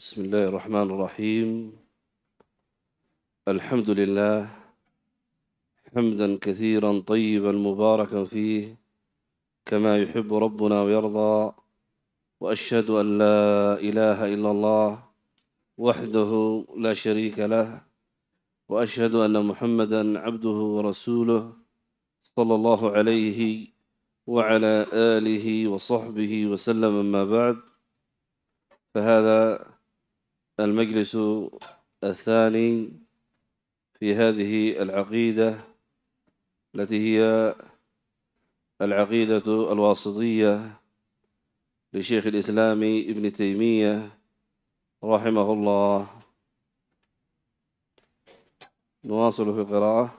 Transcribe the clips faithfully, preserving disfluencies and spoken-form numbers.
بسم الله الرحمن الرحيم. الحمد لله حمدا كثيرا طيبا مباركا فيه كما يحب ربنا ويرضى، وأشهد أن لا إله إلا الله وحده لا شريك له، وأشهد أن محمدا عبده ورسوله صلى الله عليه وعلى آله وصحبه وسلم. أما بعد، فهذا المجلس الثاني في هذه العقيدة التي هي العقيدة الواسطية لشيخ الإسلام ابن تيمية رحمه الله. نواصل في القراءة.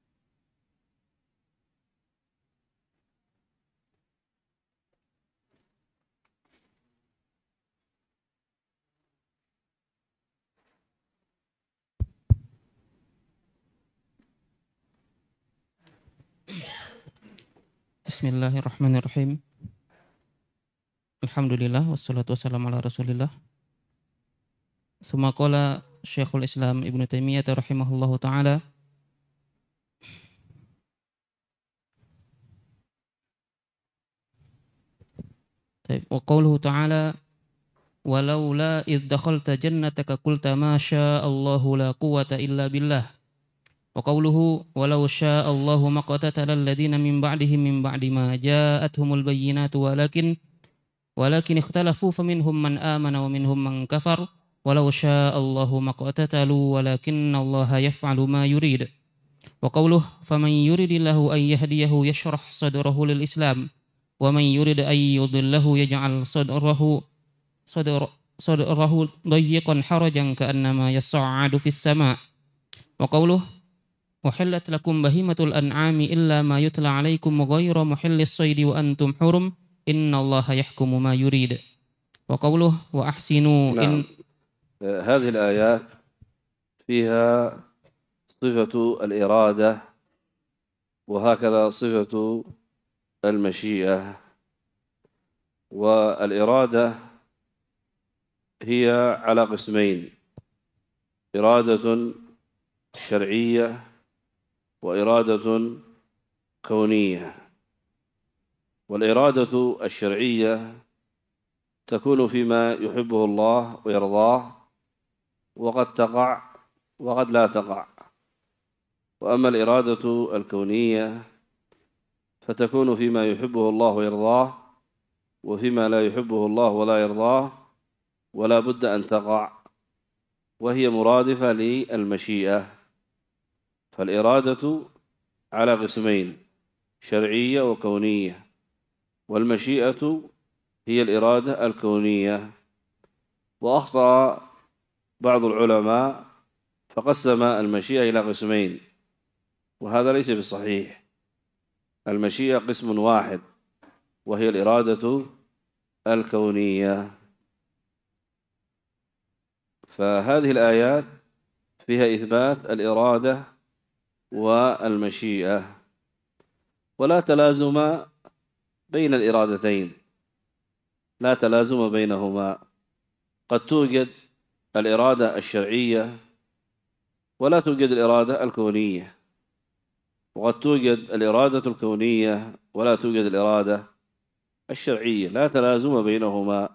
Bismillahirrahmanirrahim. Alhamdulillah wassalatu wassalamu ala Rasulillah. Tsumma qala Syekhul Islam Ibnu Taimiyah rahimahullahu taala wa qawluhu ta'ala walaula idh dakhalta jannataka qulta ma syaa Allahu la quwwata illa billah. Wa qawluhu walau syaa Allahu maqtatala alladziina min ba'dihim min ba'di ma ja'atuhumul bayyinatu walakin walakin ikhtalafu faminhum man amana wa minhum man kafar walau syaa Allahu maqtatalu walakinna Allaha yaf'alu ma yurid. Wa qawluhu faman yuridillahu an yahdiyahu yashrah sadrahu lil Islam wa man yurid an yudillahu yaj'al sadrahu sadr sadrahu dayyiqan harajan ka'annama yas'adu fis sama'. Wa qawluhu uhillat lakum bahimatul an'ami illa ma yutla 'alaikum ghayra muhillis saydi wa antum hurum innallaha yahkumu ma yurid. Wa qawluhu wa ahsinu. نعم. هذه الآيات فيها صفة الإرادة وهكذا صفة المشيئة. والإرادة هي على قسمين: إرادة شرعية وإرادة كونية. والإرادة الشرعية تكون فيما يحبه الله ويرضاه، وقد تقع وقد لا تقع. وأما الإرادة الكونية فتكون فيما يحبه الله ويرضاه وفيما لا يحبه الله ولا يرضاه، ولا بد أن تقع، وهي مرادفة للمشيئة. فالإرادة على قسمين: شرعية وكونية. والمشيئة هي الإرادة الكونية. وأخطأ بعض العلماء فقسم المشيئة إلى قسمين، وهذا ليس بالصحيح. المشيئة قسم واحد وهي الإرادة الكونية. فهذه الآيات فيها إثبات الإرادة والمشيئة، ولا تلازم بين الإرادتين، لا تلازم بينهما. قد توجد الإرادة الشرعية ولا توجد الإرادة الكونية، وقد توجد الإرادة الكونية ولا توجد الإرادة الشرعية، لا تلازم بينهما.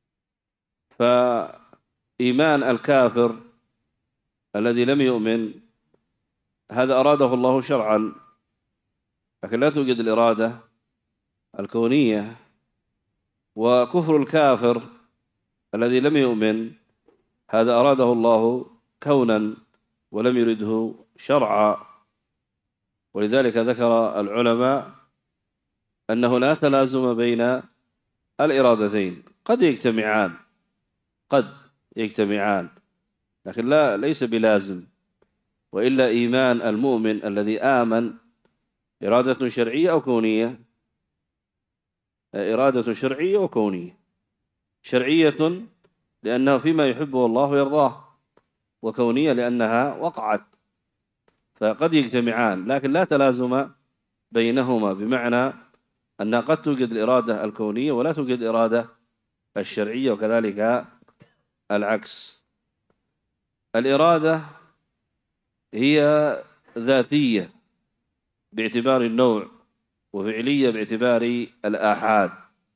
فإيمان الكافر الذي لم يؤمن هذا أراده الله شرعا، لكن لا توجد الإرادة الكونية. وكفر الكافر الذي لم يؤمن هذا أراده الله كونا ولم يرده شرعا. ولذلك ذكر العلماء أنه لا تلازم بين الإرادتين، قد يجتمعان قد يجتمعان لكن لا ليس بلازم. وإلا إيمان المؤمن الذي آمن إرادة شرعية أو كونية، إرادة شرعية وكونية. شرعية لأنه فيما يحبه الله ويرضاه، وكونية لأنها وقعت. فقد يجتمعان لكن لا تلازم بينهما، بمعنى أن قد توجد الإرادة الكونية ولا توجد الإرادة الشرعية، وكذلك العكس. الإرادة هي ذاتية باعتبار النوع، وفعلية باعتبار الآحاد.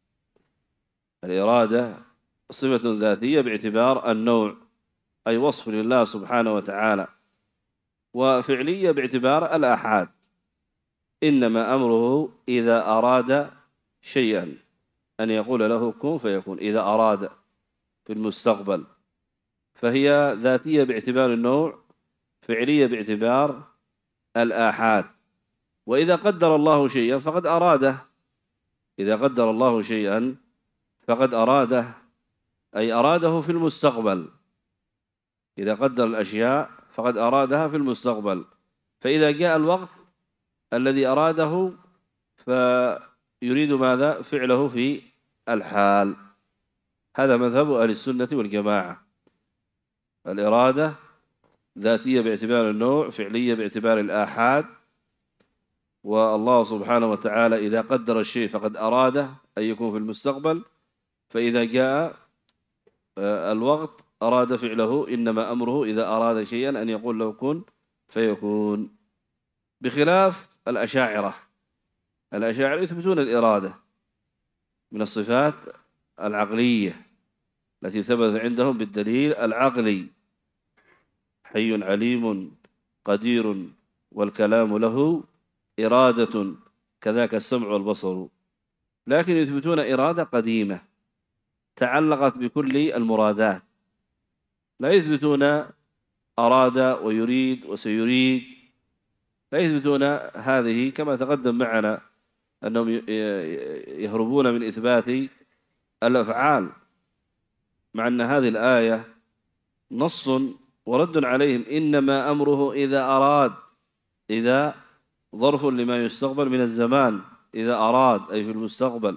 الإرادة صفة ذاتية باعتبار النوع، أي وصف لله سبحانه وتعالى، وفعلية باعتبار الآحاد. إنما أمره إذا أراد شيئا أن يقول له كن فيكون، إذا أراد في المستقبل، فهي ذاتية باعتبار النوع، فعلية باعتبار الآحاد. وإذا قدر الله شيئا فقد أراده، إذا قدر الله شيئا فقد أراده، أي أراده في المستقبل. إذا قدر الأشياء فقد أرادها في المستقبل، فإذا جاء الوقت الذي أراده فيريد ماذا؟ فعله في الحال. هذا مذهب أهل السنة والجماعة. الإرادة ذاتية باعتبار النوع، فعلية باعتبار الآحاد. والله سبحانه وتعالى إذا قدر الشيء فقد أراده أن يكون في المستقبل، فإذا جاء الوقت أراد فعله. إنما أمره إذا أراد شيئا أن يقول له كن فيكون، بخلاف الأشاعرة. الأشاعرة يثبتون الإرادة من الصفات العقلية التي ثبت عندهم بالدليل العقلي: حي عليم قدير والكلام له إرادة، كذاك السمع والبصر. لكن يثبتون إرادة قديمة تعلقت بكل المرادات، لا يثبتون أراد ويريد وسيريد، لا يثبتون هذه. كما تقدم معنا أنهم يهربون من إثبات الأفعال، مع أن هذه الآية نص ورد عليهم: إنما أمره إذا أراد. إذا ظرف لما يستقبل من الزمان، إذا أراد أي في المستقبل.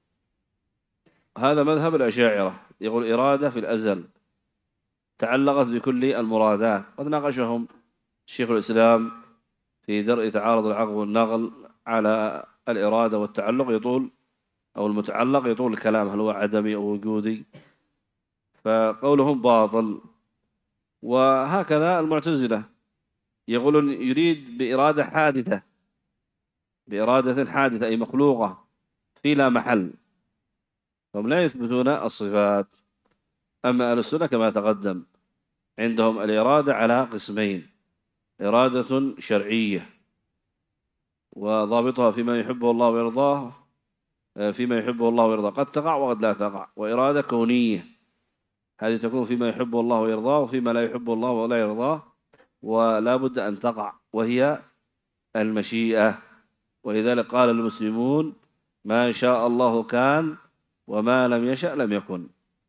هذا مذهب الأشاعرة، يقول إرادة في الأزل تعلقت بكل المرادات. قد ناقشهم شيخ الإسلام في درء تعارض العقل والنقل على الإرادة والتعلق، يطول أو المتعلق يطول الكلام، هل هو عدمي أو وجودي، فقولهم باطل. وهكذا المعتزلة يقولون يريد بإرادة حادثة، بإرادة حادثة أي مخلوقة في لا محل، هم لا يثبتون الصفات. أما أهل السنة كما تقدم عندهم الإرادة على قسمين: إرادة شرعية وضابطها فيما يحبه الله ويرضاه، فيما يحبه الله ويرضاه قد تقع وقد لا تقع، وإرادة كونية هذه تكون فيما يحبه الله ويرضاه وفيما لا يحبه الله ولا يرضاه ولا بد أن تقع، وهي المشيئة. ولذلك قال المسلمون: ما شاء الله كان وما لم يشأ لم يكن.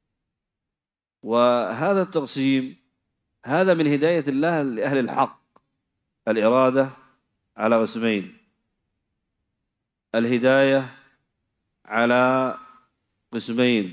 وهذا التقسيم هذا من هداية الله لأهل الحق. الإرادة على قسمين: الهداية على قسمين،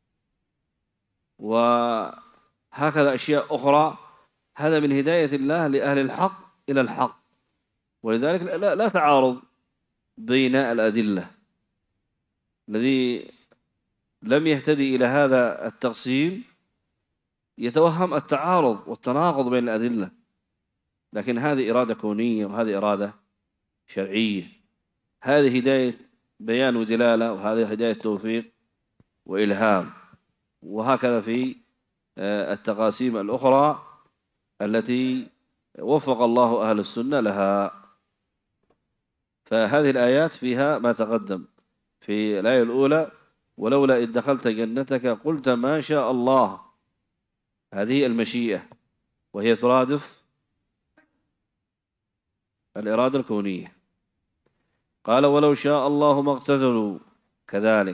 وهكذا أشياء أخرى. هذا من هداية الله لأهل الحق إلى الحق. ولذلك لا, لا تعارض بين الأدلة. الذي لم يهتدي إلى هذا التقسيم يتوهم التعارض والتناقض بين الأدلة، لكن هذه إرادة كونية وهذه إرادة شرعية. هذه هداية بيان ودلالة، وهذه هداية توفيق وإلهام. وهكذا في التقاسيم الأخرى التي وفق الله أهل السنة لها. فهذه الآيات فيها ما تقدم. في الآية الأولى: ولولا إذ دخلت جنتك قلت ما شاء الله، هذه المشيئة، وهي ترادف الإرادة الكونية. قال: ولو شاء الله ما اقتتلوا، كذلك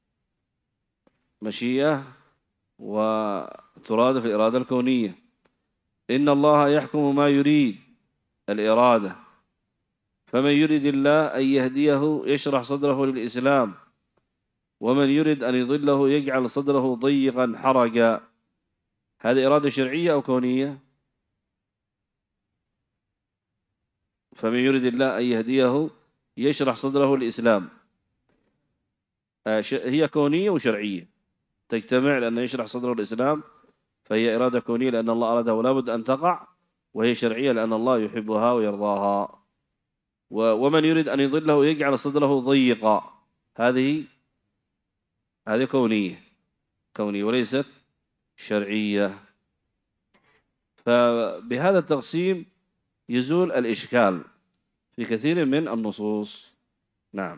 مشيئة وترادف الإرادة الكونية. إن الله يحكم ما يريد، الإرادة. فمن يريد الله أن يهديه يشرح صدره للإسلام، ومن يريد أن يضله يجعل صدره ضيقا حرجا. هذه إرادة شرعية أو كونية؟ فمن يريد الله أن يهديه يشرح صدره للإسلام، هي كونية وشرعية تجتمع، لأن يشرح صدره للإسلام فهي إرادة كونية لأن الله أرادها ولا بد أن تقع، وهي شرعية لأن الله يحبها ويرضاها. ومن يريد أن يضله يجعل صدره ضيقا، هذه هذه كونية كونية وليست شرعية. فبهذا التقسيم يزول الإشكال في كثير من النصوص. نعم.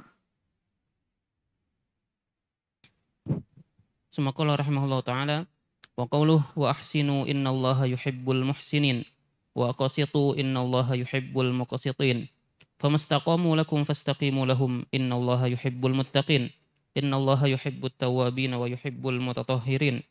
ثم قال رحمه الله تعالى: وقوله وأحسنوا إن الله يحب المحسنين وأقسطوا إن الله يحب المقسطين فما استقاموا لكم فاستقيموا لهم إن الله يحب المتقين إن الله يحب التوابين ويحب المتطهرين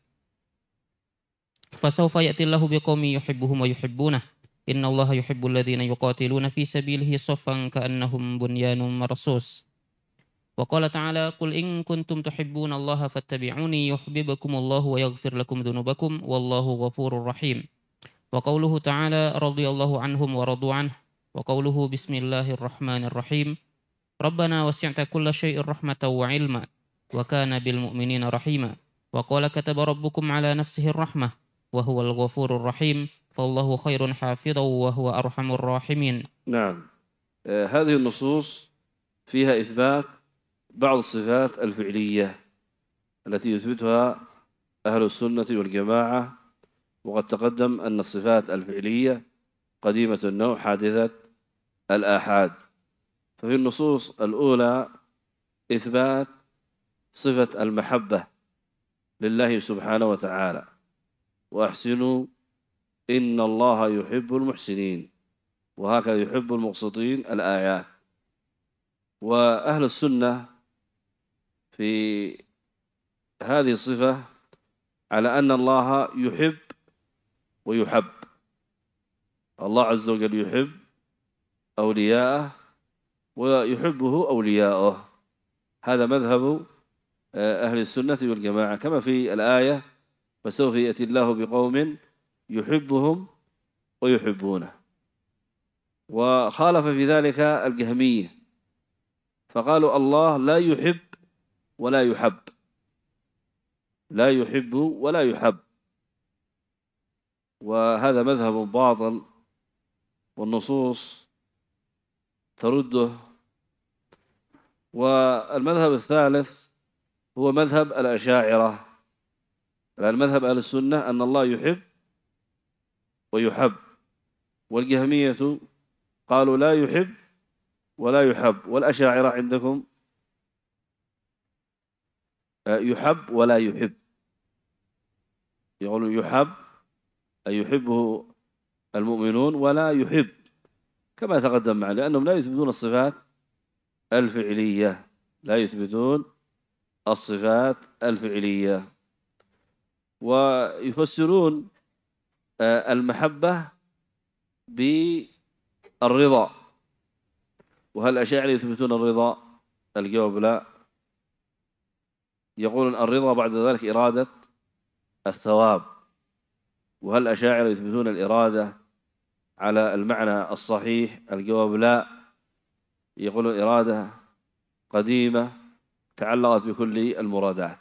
فسوف يأتي الله بقوم يحبهم ويحبونه إن الله يحب الذين يقاتلون في سبيله صفا كأنهم بنيان مرصوص. وقال تعالى: قل إن كنتم تحبون الله فاتبعوني يحببكم الله ويغفر لكم ذنوبكم والله غفور رحيم. وقوله تعالى: رضي الله عنهم ورضوا عنه. وقوله بسم الله الرحمن الرحيم: ربنا وسعت كل شيء رحمة وعلما وكان بالمؤمنين رحيما. وقال: كتب ربكم على نفسه الرحمة وهو الغفور الرحيم فالله خير حافظا وهو أرحم الراحمين. نعم. آه هذه النصوص فيها إثبات بعض الصفات الفعلية التي يثبتها أهل السنة والجماعة. وقد تقدم أن الصفات الفعلية قديمة النوع حادثة الآحاد. ففي النصوص الأولى إثبات صفة المحبة لله سبحانه وتعالى: وأحسنوا إن الله يحب المحسنين، وهكذا يحب المقسطين الآيات. وأهل السنة في هذه الصفة على أن الله يحب ويحب. الله عز وجل يحب أولياءه ويحبه أولياؤه. هذا مذهب أهل السنة والجماعة، كما في الآية: فسوف يأتي الله بقوم يحبهم ويحبونه. وخالف في ذلك الجهمية فقالوا الله لا يحب ولا يحب، لا يحب ولا يحب، وهذا مذهب باطل والنصوص ترده. والمذهب الثالث هو مذهب الأشاعرة. المذهب أهل السنة أن الله يحب ويحب، والجهمية قالوا لا يحب ولا يحب، والأشاعرة عندكم يحب ولا يحب. يقولون يحب أي يحبه المؤمنون ولا يحب، كما تقدم معنا، لأنهم لا يثبتون الصفات الفعلية، لا يثبتون الصفات الفعلية. ويفسرون المحبة بالرضا. وهل الأشاعرة يثبتون الرضا؟ الجواب لا. يقولون الرضا بعد ذلك إرادة الثواب. وهل الأشاعرة يثبتون الإرادة على المعنى الصحيح؟ الجواب لا. يقولون إرادة قديمة تعلقت بكل المرادات.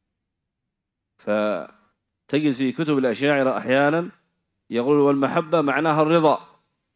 فتجد في كتب الأشاعرة أحيانا يقول والمحبة معناها الرضا.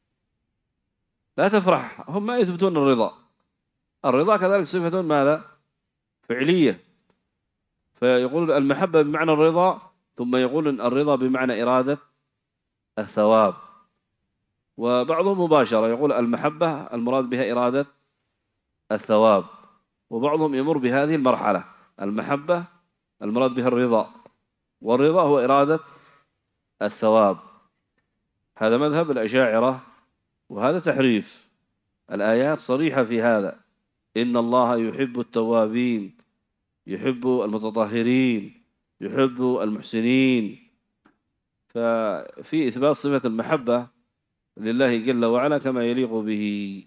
لا تفرح، هم ما يثبتون الرضا. الرضا كذلك صفة ماذا؟ فعلية. فيقول المحبة بمعنى الرضا، ثم يقول الرضا بمعنى إرادة الثواب. وبعضهم مباشرة يقول المحبة المراد بها إرادة الثواب، وبعضهم يمر بهذه المرحلة: المحبة المراد بها الرضا، والرضا هو إرادة الثواب. هذا مذهب الأشاعرة، وهذا تحريف. الآيات صريحة في هذا: إن الله يحب التوابين، يحب المتطهرين، يحب المحسنين. ففي إثبات صفة المحبة لله جل وعلا كما يليق به.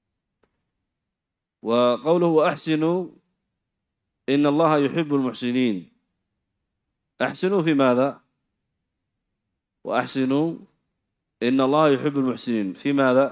وقوله وأحسنوا إن الله يحب المحسنين، أحسنوا في ماذا؟ وأحسنوا إن الله يحب المحسنين في ماذا؟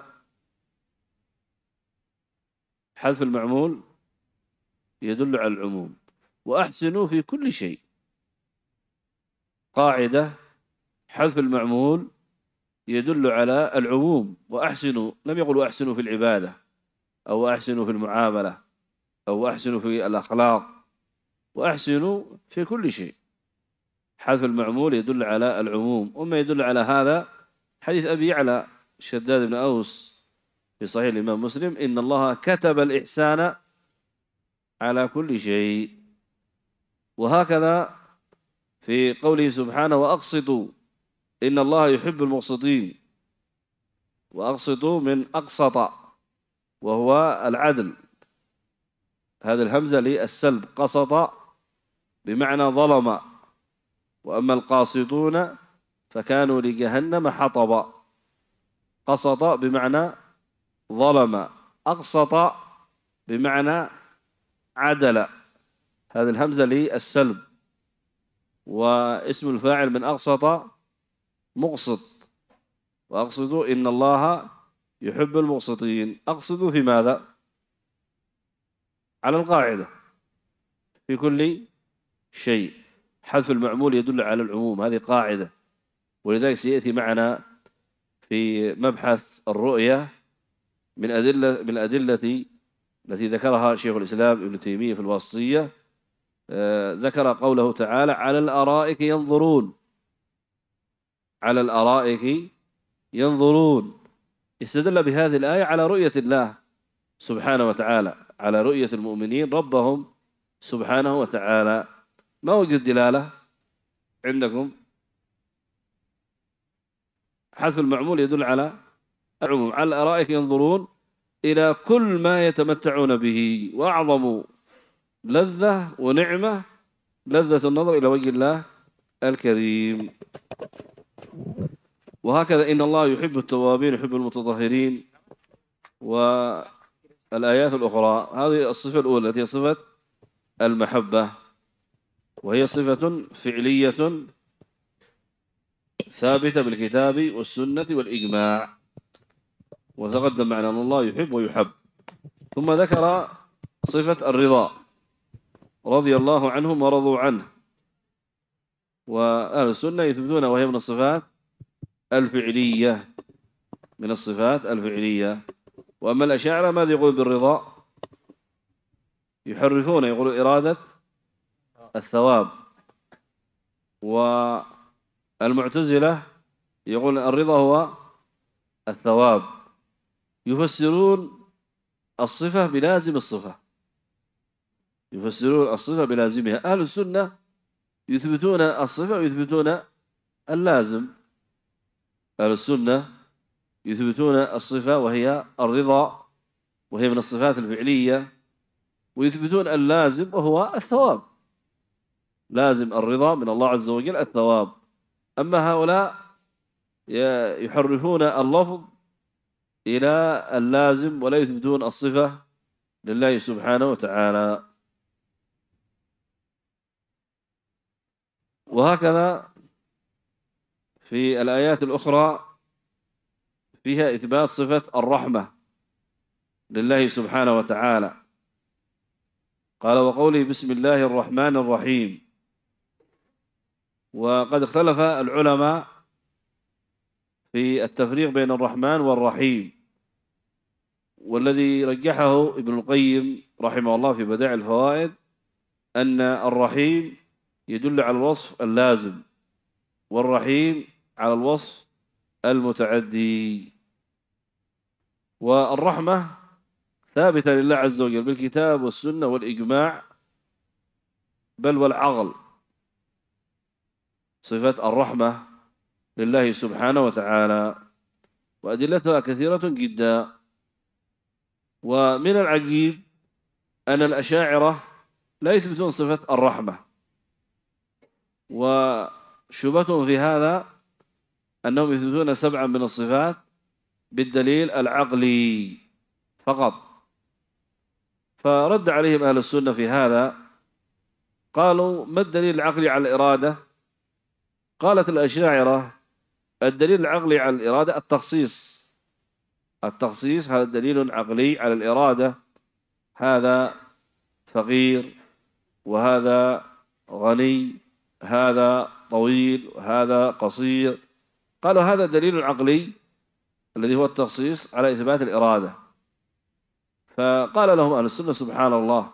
حذف المعمول يدل على العموم. وأحسنوا في كل شيء، قاعدة حذف المعمول يدل على العموم. وأحسنوا لم يقل أحسنوا في العبادة أو أحسنوا في المعاملة أو أحسنوا في الأخلاق، وأحسنوا في كل شيء. حذف المعمول يدل على العموم. وما يدل على هذا حديث أبي يعلى شداد بن أوس في صحيح الإمام مسلم: إن الله كتب الإحسان على كل شيء. وهكذا في قوله سبحانه: وأقسطوا إن الله يحب المقسطين. وأقسطوا من أقسط وهو العدل، هذه الهمزة للسلب، قسط بمعنى ظلم. وأما القاسطون فكانوا لجهنم حطبا. قسط بمعنى ظلم، أقسط بمعنى عدل، هذه الهمزة للسلب. واسم الفاعل من أقسط مقسط. وأقصدوا إن الله يحب المقسطين. أقصدوا في ماذا؟ على القاعدة في كل شيء. حذف المعمول يدل على العموم، هذه قاعدة. ولذلك سيأتي معنا في مبحث الرؤية من أدلة من الأدلة التي ذكرها شيخ الإسلام ابن تيمية في الواسطية. آه ذكر قوله تعالى: على الأرائك ينظرون. على الأرائك ينظرون، استدل بهذه الآية على رؤية الله سبحانه وتعالى، على رؤية المؤمنين ربهم سبحانه وتعالى. ما وجد دلالة عندكم؟ حذف المعمول يدل على العموم. على الأرائك ينظرون إلى كل ما يتمتعون به، وأعظم لذة ونعمة لذة النظر إلى وجه الله الكريم. وهكذا إن الله يحب التوابين يحب المتطهرين. والآيات الأخرى، هذه الصفة الأولى التي هي صفة المحبة، وهي صفة فعلية ثابتة بالكتاب والسنة والإجماع. وتقدم معنا أن الله يحب ويحب. ثم ذكر صفة الرضا، رضي الله عنهم ورضوا عنه. وأهل السنة يثبتون وهي من الصفات الفعلية، من الصفات الفعلية. وأما الأشاعرة ماذا يقول بالرضا؟ يحرفون، يقولون إرادة الثواب. والمعتزلة يقول الرضا هو الثواب. يفسرون الصفة بلازم الصفة، يفسرون الصفة بلازمها. أهل السنة يثبتون الصفة ويثبتون اللازم. أهل السنة يثبتون الصفة وهي الرضا، وهي من الصفات الفعلية، ويثبتون اللازم وهو الثواب. لازم الرضا من الله عز وجل الثواب. أما هؤلاء يحرفون اللفظ إلى اللازم ولا يثبتون الصفة لله سبحانه وتعالى. وهكذا في الآيات الأخرى فيها إثبات صفة الرحمة لله سبحانه وتعالى. قال: وقوله بسم الله الرحمن الرحيم. وقد اختلف العلماء في التفريق بين الرحمن والرحيم، والذي رجحه ابن القيم رحمه الله في بدائع الفوائد أن الرحيم يدل على الوصف اللازم، والرحيم على الوصف المتعدي. والرحمة ثابتة لله عز وجل بالكتاب والسنة والإجماع بل والعقل. صفة الرحمة لله سبحانه وتعالى، وأدلتها كثيرة جدا. ومن العجيب أن الأشاعرة لا يثبتون صفة الرحمة، وشبهتهم في هذا أنهم يثبتون سبعا من الصفات بالدليل العقلي فقط. فرد عليهم أهل السنة في هذا، قالوا: ما الدليل العقلي على الإرادة؟ قالت الأشاعرة: الدليل العقلي على الإرادة التخصيص. التخصيص هذا دليل عقلي على الإرادة. هذا فقير، وهذا غني، هذا طويل، وهذا قصير، قالوا هذا دليل عقلي الذي هو التخصيص على إثبات الإرادة. فقال لهم أهل السنة سبحان الله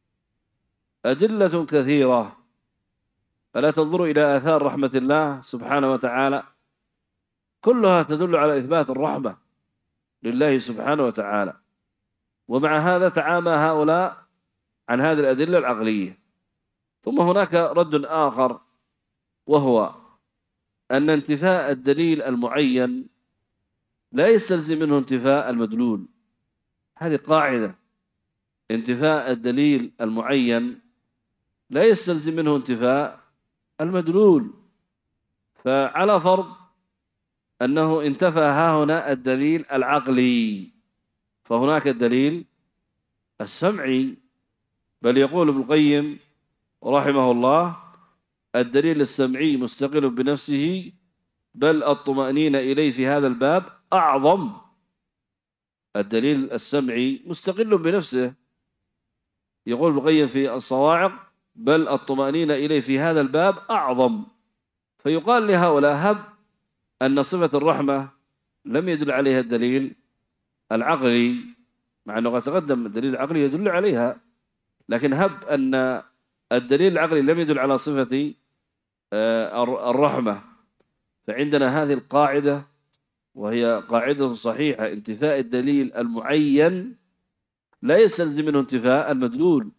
أدلة كثيرة، فلا تنظروا إلى آثار رحمة الله سبحانه وتعالى كلها تدل على إثبات الرحمة لله سبحانه وتعالى، ومع هذا تعامى هؤلاء عن هذه الأدلة العقلية. ثم هناك رد آخر، وهو أن انتفاء الدليل المعين لا يستلزم منه انتفاء المدلول. هذه قاعدة، انتفاء الدليل المعين لا يستلزم منه انتفاء المدلول. فعلى فرض أنه انتفى ها هنا الدليل العقلي، فهناك الدليل السمعي. بل يقول ابن القيم رحمه الله الدليل السمعي مستقل بنفسه، بل الطمأنينة إليه في هذا الباب أعظم. الدليل السمعي مستقل بنفسه، يقول ابن القيم في الصواعق بل الطمأنينة إليه في هذا الباب أعظم. فيقال لهؤلاء هب أن صفة الرحمة لم يدل عليها الدليل العقلي، مع أنه قد تقدم الدليل العقلي يدل عليها، لكن هب أن الدليل العقلي لم يدل على صفة الرحمة. فعندنا هذه القاعدة، وهي قاعدة صحيحة، انتفاء الدليل المعين لا يستلزم منه انتفاء المدلول.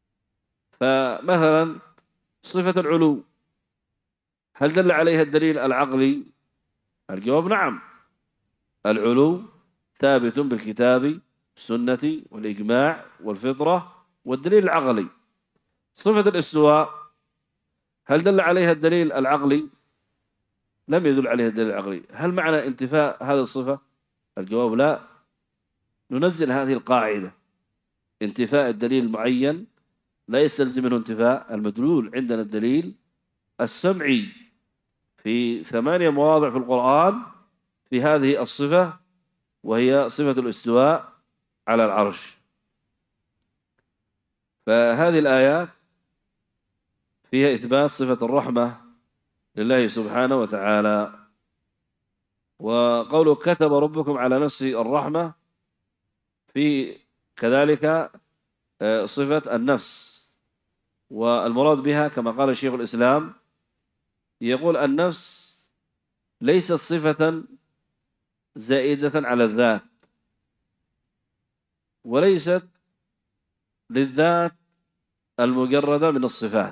فمثلا صفة العلو هل دل عليها الدليل العقلي؟ الجواب نعم، العلو ثابت بالكتاب والسنة والإجماع والفطرة والدليل العقلي. صفة الاستواء هل دل عليها الدليل العقلي؟ لم يدل عليها الدليل العقلي. هل معنى انتفاء هذه الصفة؟ الجواب لا. ننزل هذه القاعدة، انتفاء الدليل المعين لا يستلزم منه انتفاء المدلول. عندنا الدليل السمعي في ثمانية مواضع في القرآن في هذه الصفة، وهي صفة الاستواء على العرش. فهذه الآيات فيها إثبات صفة الرحمة لله سبحانه وتعالى. وقوله كتب ربكم على نفسه الرحمة في كذلك صفة النفس، والمراد بها كما قال شيخ الإسلام يقول النفس ليست صفة زائدة على الذات، وليست للذات المجردة من الصفات.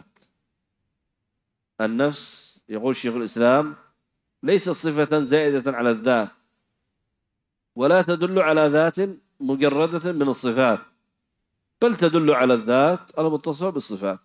النفس يقول شيخ الإسلام ليست صفة زائدة على الذات، ولا تدل على ذات مجردة من الصفات، بل تدل على الذات المتصفة بالصفات.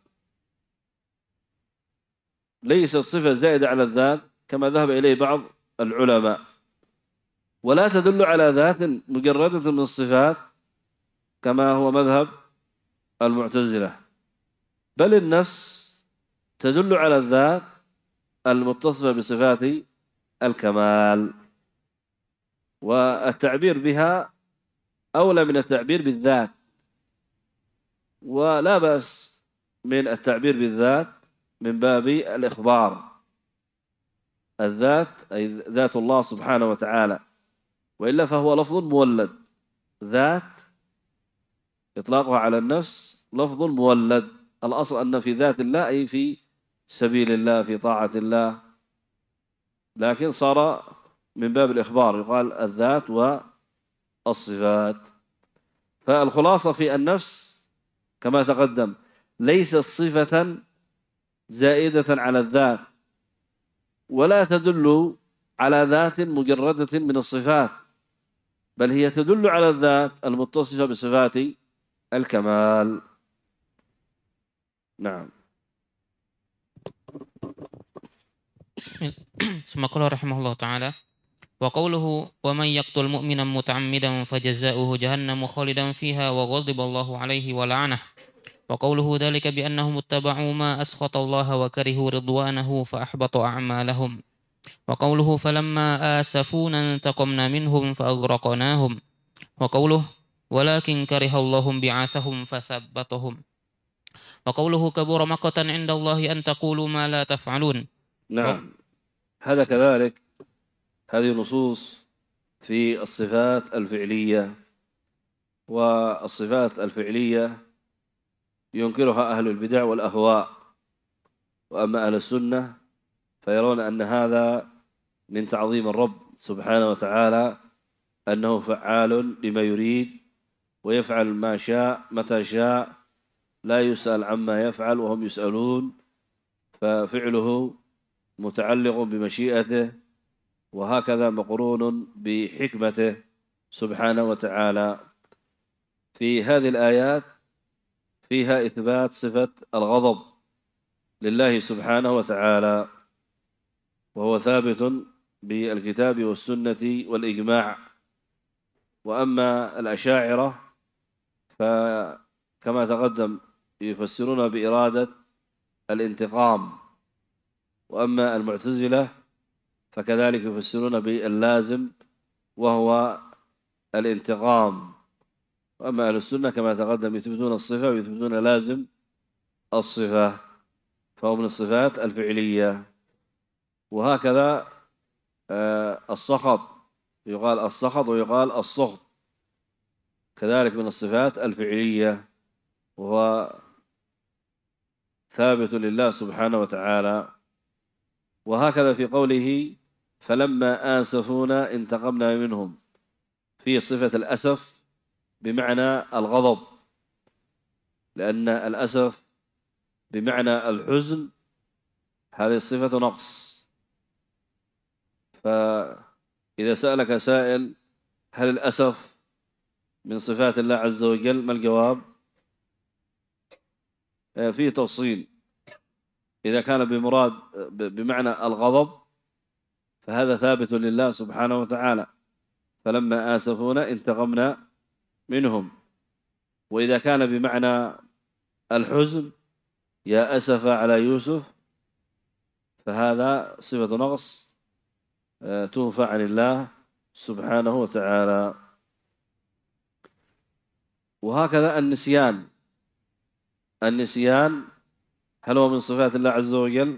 ليست صفة زائدة على الذات كما ذهب إليه بعض العلماء، ولا تدل على ذات مجردة من الصفات كما هو مذهب المعتزلة، بل النفس تدل على الذات المتصفة بصفات الكمال، والتعبير بها أولى من التعبير بالذات. ولا بأس من التعبير بالذات من باب الإخبار، الذات أي ذات الله سبحانه وتعالى، وإلا فهو لفظ مولد. ذات إطلاقها على النفس لفظ مولد، الأصل أن في ذات الله أي في سبيل الله في طاعة الله، لكن صار من باب الإخبار يقال الذات والصفات. فالخلاصة في النفس كما تقدم ليست صفة زائدة على الذات، ولا تدل على ذات مجردة من الصفات، بل هي تدل على الذات المتصفة بصفات الكمال. نعم. ثم قال رحمه الله تعالى وقوله ومن يقتل مؤمنا متعمدا فجزاؤه جهنم خالدا فيها وغضب الله عليه ولعنه. وقوله ذلك بأنهم اتبعوا ما أسخط الله وكرهوا رضوانه فأحبط أعمالهم. وقوله فلما آسفونا انتقمنا منهم فأغرقناهم. وقوله ولكن كره الله بعاثهم فثبتهم. وقوله كبر مقتا عند الله أن تقولوا ما لا تفعلون. نعم، هذا كذلك هذه نصوص في الصفات الفعلية، والصفات الفعلية ينكرها أهل البدع والأهواء، وأما أهل السنة فيرون أن هذا من تعظيم الرب سبحانه وتعالى، أنه فعال لما يريد ويفعل ما شاء متى شاء، لا يسأل عما يفعل وهم يسألون، ففعله متعلق بمشيئته، وهكذا مقرون بحكمته سبحانه وتعالى. في هذه الآيات فيها إثبات صفة الغضب لله سبحانه وتعالى، وهو ثابت بالكتاب والسنة والإجماع. وأما الأشاعرة فكما تقدم يفسرون بإرادة الانتقام، وأما المعتزلة فكذلك يفسرون باللازم وهو الانتقام. وأما أهل السنة كما تقدم يثبتون الصفة ويثبتون لازم الصفة، فهو من الصفات الفعلية. وهكذا السخط يقال السخط ويقال السخط، كذلك من الصفات الفعلية، وهو ثابت لله سبحانه وتعالى. وهكذا في قوله فلما آسفونا انتقمنا منهم، في صفة الأسف بمعنى الغضب، لأن الأسف بمعنى الحزن هذه صفة نقص. فإذا سألك سائل هل الأسف من صفات الله عز وجل، ما الجواب؟ فيه تفصيل. إذا كان بمراد بمعنى الغضب فهذا ثابت لله سبحانه وتعالى، فلما آسفونا انتقمنا منهم. وإذا كان بمعنى الحزن يا أسف على يوسف، فهذا صفة نقص توفى عن الله سبحانه وتعالى. وهكذا النسيان، النسيان هل هو من صفات الله عز وجل؟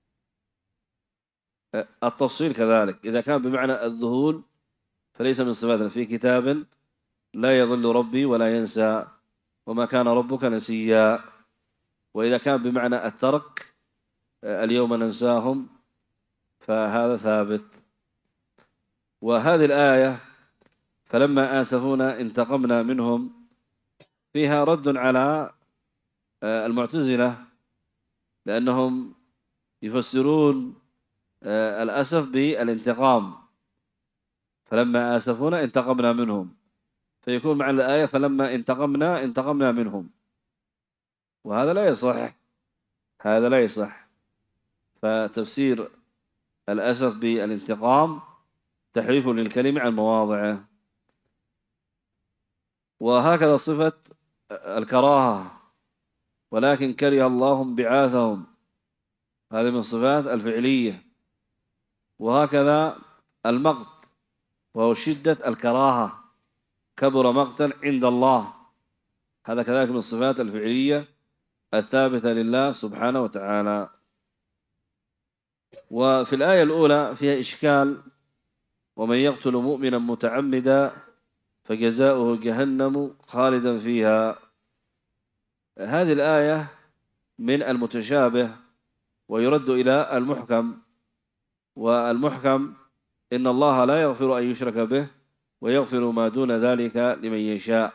التفصيل كذلك، إذا كان بمعنى الذهول فليس من صفاتنا، في كتاب لا يضل ربي ولا ينسى وما كان ربك نسيا. وإذا كان بمعنى الترك اليوم ننساهم فهذا ثابت. وهذه الآية فلما آسفونا انتقمنا منهم فيها رد على المعتزلة، لأنهم يفسرون الأسف بالانتقام، فلما آسفونا انتقمنا منهم، فيكون معنى الآية فلما انتقمنا انتقمنا منهم، وهذا لا يصح، هذا لا يصح. فتفسير الأسف بالانتقام تحريف للكلمة عن مواضعه. وهكذا صفة الكراهة ولكن كره الله بعاثهم، هذه من الصفات الفعلية. وهكذا المقت وهو شدة الكراهة، كبر مقتا عند الله، هذا كذلك من الصفات الفعلية الثابتة لله سبحانه وتعالى. وفي الآية الأولى فيها إشكال: ومن يقتل مؤمنا متعمدا فجزاؤه جهنم خالدا فيها. هذه الآية من المتشابه ويرد إلى المحكم، والمحكم إن الله لا يغفر أن يشرك به ويغفر ما دون ذلك لمن يشاء.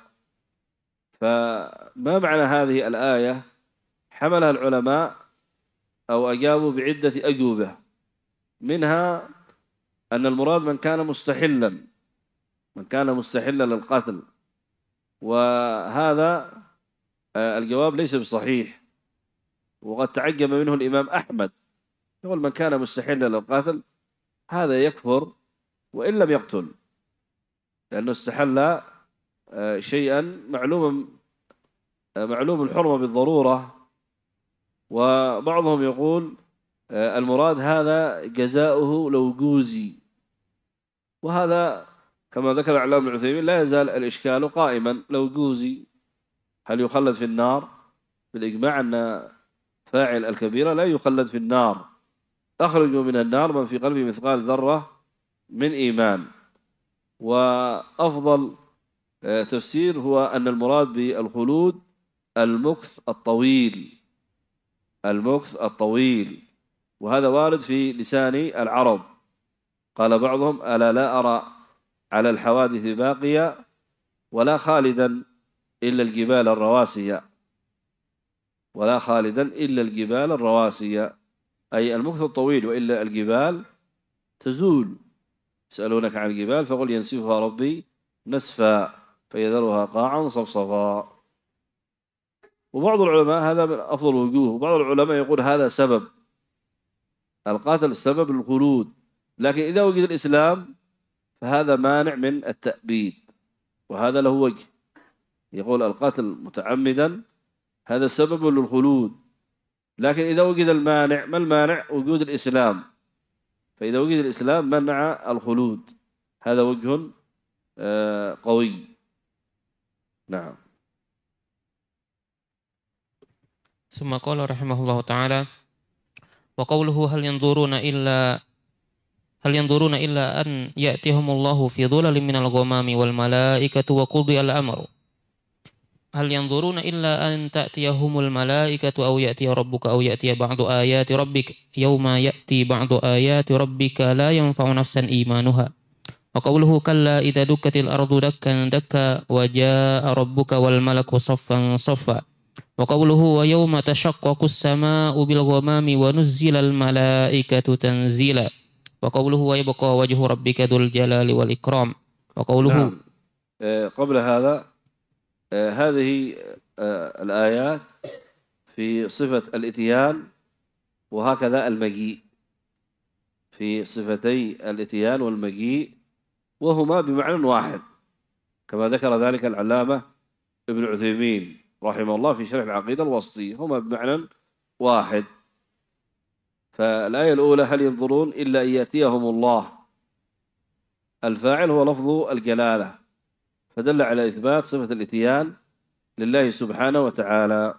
فما معنى هذه الآية؟ حملها العلماء أو أجابوا بعدة أجوبة، منها أن المراد من كان مستحلا، من كان مستحلا للقتل، وهذا الجواب ليس بصحيح، وقد تعجب منه الإمام أحمد، يقول من كان مستحلا للقتل هذا يكفر وإن لم يقتل، لأنه استحل شيئا معلوما معلوم الحرمة بالضرورة. وبعضهم يقول المراد هذا جزاؤه لو جوزي، وهذا كما ذكر علامة ابن عثيمين لا يزال الإشكال قائما، لو جوزي هل يخلد في النار؟ بالإجماع أن فاعل الكبيرة لا يخلد في النار، أخرجوا من النار من في قلبه مثقال ذرة من إيمان. وأفضل تفسير هو أن المراد بالخلود المكث الطويل، المكث الطويل، وهذا وارد في لسان العرب. قال بعضهم: ألا لا أرى على الحوادث باقية ولا خالدا إلا الجبال الرواسية، ولا خالدا إلا الجبال الرواسية، أي المكث الطويل، وإلا الجبال تزول. يسألونك عن الجبال فقل ينسفها ربي نسفا فيذرها قاعا صفصفا. وبعض العلماء هذا من أفضل الوجوه، وبعض العلماء يقول هذا سبب القاتل، السبب للخلود، لكن إذا وجد الإسلام فهذا مانع من التأبيد، وهذا له وجه. يقول القاتل متعمدا هذا سبب للخلود، لكن إذا وجد المانع، ما المانع؟ وجود الإسلام، فإذا وجد الإسلام منع الخلود. هذا وجه قوي. نعم. ثم قال رحمه الله تعالى: وقوله هل ينظرون إلا هل ينظرون إلا أن يأتيهم الله في ظلل من الغمام والملائكة وقضي الأمر. هل ينظرون إلا أن تأتيهم الملائكة أو يأتي ربك أو يأتي بعض آيات ربك يوم يأتي بعض آيات ربك لا ينفع نفسا إيمانها. وقوله كلا إذا دكت الأرض دكا دكا وجاء ربك والملك صفا صفا. وقوله ويوم تشقق السماء بالغمام ونزل الملائكة تنزيلا. وقوله ويبقى وجه ربك ذو الجلال والإكرام. وقوله نعم. قبل هذا هذه الآيات في صفة الإتيان وهكذا المجيء، في صفتي الإتيان والمجيء، وهما بمعنى واحد كما ذكر ذلك العلامة ابن عثيمين رحمه الله في شرح العقيدة الوسطية، هما بمعنى واحد. فالآية الأولى هل ينظرون إلا أن يأتيهم الله، الفاعل هو لفظ الجلالة، فدل على إثبات صفة الإتيان لله سبحانه وتعالى.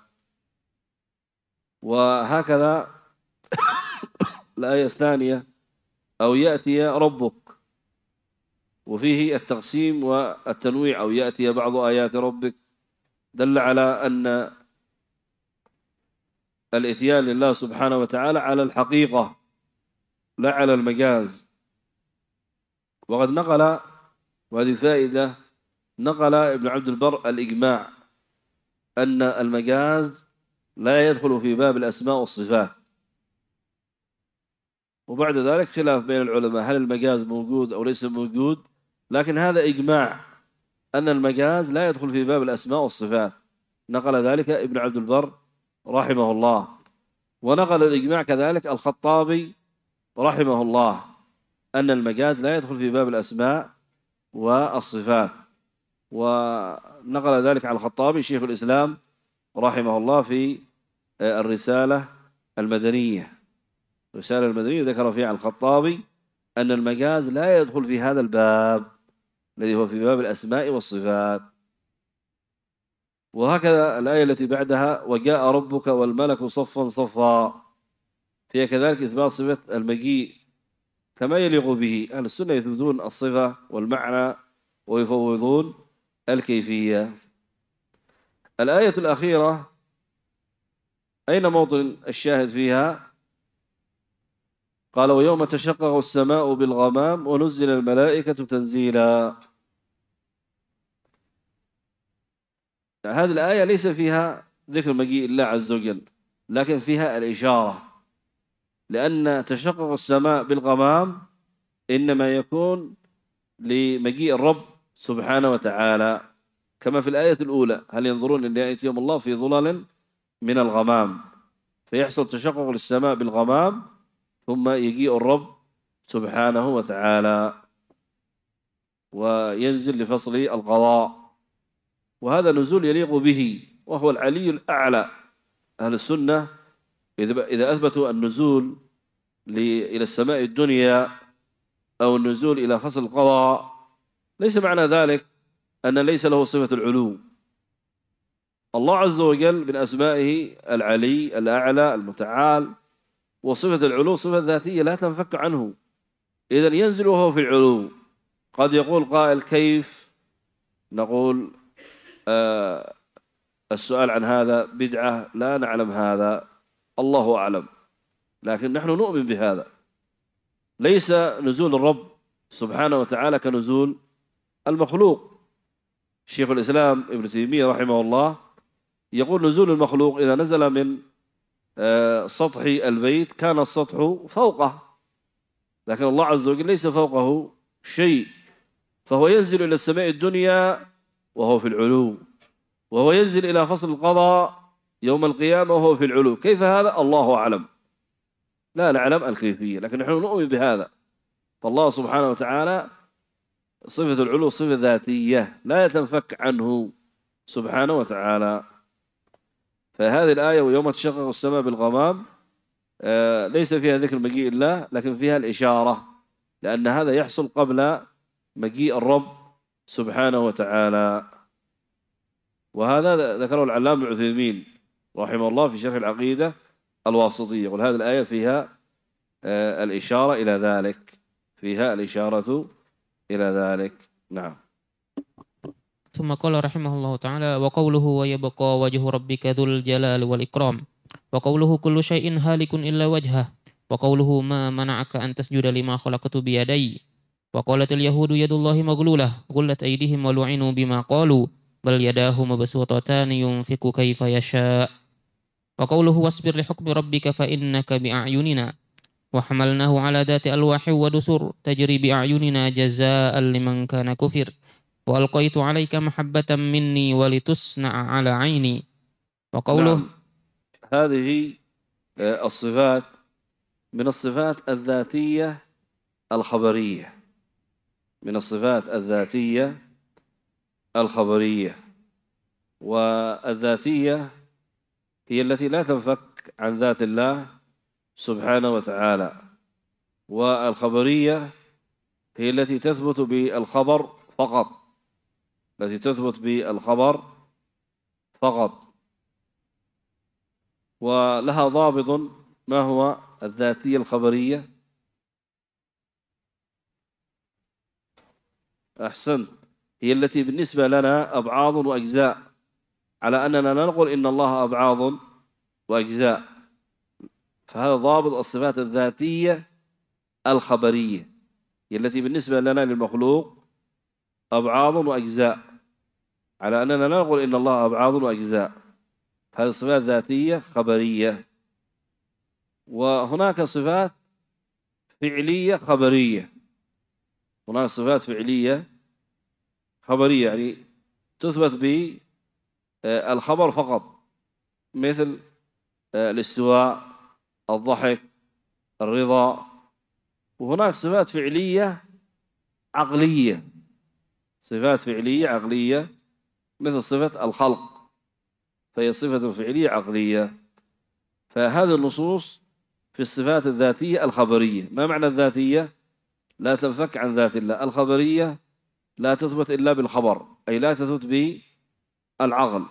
وهكذا الآية الثانية أو يأتي ربك، وفيه التقسيم والتنويع، أو يأتي بعض آيات ربك، دل على أن الإتيان لله سبحانه وتعالى على الحقيقة لا على المجاز. وقد نقل، وهذه فائدة، نقل ابن عبد البر الإجماع أن المجاز لا يدخل في باب الأسماء والصفات، وبعد ذلك خلاف بين العلماء هل المجاز موجود أو ليس موجود، لكن هذا إجماع أن المجاز لا يدخل في باب الأسماء والصفات، نقل ذلك ابن عبد البر رحمه الله. ونقل الإجماع كذلك الخطابي رحمه الله أن المجاز لا يدخل في باب الأسماء والصفات، ونقل ذلك عن الخطابي شيخ الإسلام رحمه الله في الرسالة المدنية. الرسالة المدنية ذكر فيها عن الخطابي أن المجاز لا يدخل في هذا الباب الذي هو في باب الأسماء والصفات. وهكذا الآية التي بعدها وجاء ربك والملك صفا صفا، فيها كذلك إثبات صفة المجيء كما يليق به. أهل السنة يثبتون الصفة والمعنى ويفوضون الكيفية. الآية الأخيرة أين موطن الشاهد فيها؟ قال ويوم تشقق السماء بالغمام ونزل الملائكة تنزيلا. هذه الآية ليس فيها ذكر مجيء الله عز وجل، لكن فيها الإشارة، لأن تشقق السماء بالغمام إنما يكون لمجيء الرب سبحانه وتعالى، كما في الآية الأولى هل ينظرون إلا يأتيهم الله في ظلل من الغمام، فيحصل تشقق للسماء بالغمام ثم يجيء الرب سبحانه وتعالى وينزل لفصل القضاء، وهذا نزول يليق به وهو العلي الأعلى. أهل السنة إذا أثبتوا النزول إلى السماء الدنيا أو النزول إلى فصل القضاء ليس معنى ذلك أن ليس له صفة العلو. الله عز وجل من أسمائه العلي الأعلى المتعال، وصفة العلو صفة ذاتية لا تنفك عنه، إذن ينزل وهو في العلو. قد يقول قائل كيف؟ نقول آه السؤال عن هذا بدعة، لا نعلم هذا، الله أعلم، لكن نحن نؤمن بهذا. ليس نزول الرب سبحانه وتعالى كنزول المخلوق. شيخ الإسلام ابن تيمية رحمه الله يقول نزول المخلوق إذا نزل من سطح البيت كان السطح فوقه، لكن الله عز وجل ليس فوقه شيء، فهو ينزل إلى السماء الدنيا وهو في العلو، وهو ينزل إلى فصل القضاء يوم القيامة وهو في العلو. كيف هذا؟ الله أعلم، لا نعلم الكيفية، لكن نحن نؤمن بهذا. فالله سبحانه وتعالى صفة العلو صفة ذاتية لا يتنفك عنه سبحانه وتعالى. فهذه الآية ويوم تشقق السماء بالغمام آه ليس فيها ذكر مجيء الله، لكن فيها الإشارة، لأن هذا يحصل قبل مجيء الرب سبحانه وتعالى. وهذا ذكره العلامة ابن عثيمين رحمه الله في شرح العقيدة الواسطية، يقول هذه الآية فيها آه الإشارة إلى ذلك، فيها الإشارة إلى ذلك. نعم. ثم قال رحمه الله تعالى: وقوله ويبقى وجه ربك ذو الجلال والإكرام، وقوله كل شيء هالك إلا وجهه، وقوله ما منعك أن تسجد لما خلقت بيدي، وقالت اليهود يد الله مغلولة غلت أيديهم ولعنوا بما قالوا بل يداه مبسوطتان ينفق كيف يشاء، وقوله واصبر لحكم ربك فإنك بأعيننا وحملناه على ذات ألواح ودسر تجري بأعيننا جزاء لمن كان كفر، وألقيت عليك محبة مني ولتصنع على عيني. وقوله نعم. هذه الصفات من الصفات الذاتية الخبرية، من الصفات الذاتية الخبرية، والذاتية هي التي لا تنفك عن ذات الله سبحانه وتعالى، والخبرية هي التي تثبت بالخبر فقط، التي تثبت بالخبر فقط. ولها ضابط. ما هو الذاتية الخبرية؟ أحسنت، هي التي بالنسبة لنا أبعاض وأجزاء، على أننا نقول إن الله أبعاض وأجزاء. فهذا ضابط الصفات الذاتية الخبرية، هي التي بالنسبة لنا للمخلوق أبعاض وأجزاء، على أننا نقول إن الله أبعاض وأجزاء. هذه صفات ذاتية خبرية. وهناك صفات فعلية خبرية، هناك صفات فعلية خبرية يعني تثبت بالخبر فقط، مثل الاستواء، الضحك، الرضا. وهناك صفات فعلية عقلية، صفات فعلية عقلية مثل صفة الخلق، فهي صفة فعلية عقلية. فهذه النصوص في الصفات الذاتية الخبرية. ما معنى الذاتية؟ لا تنفك عن ذات الله. الخبرية لا تثبت إلا بالخبر، أي لا تثبت بالعقل.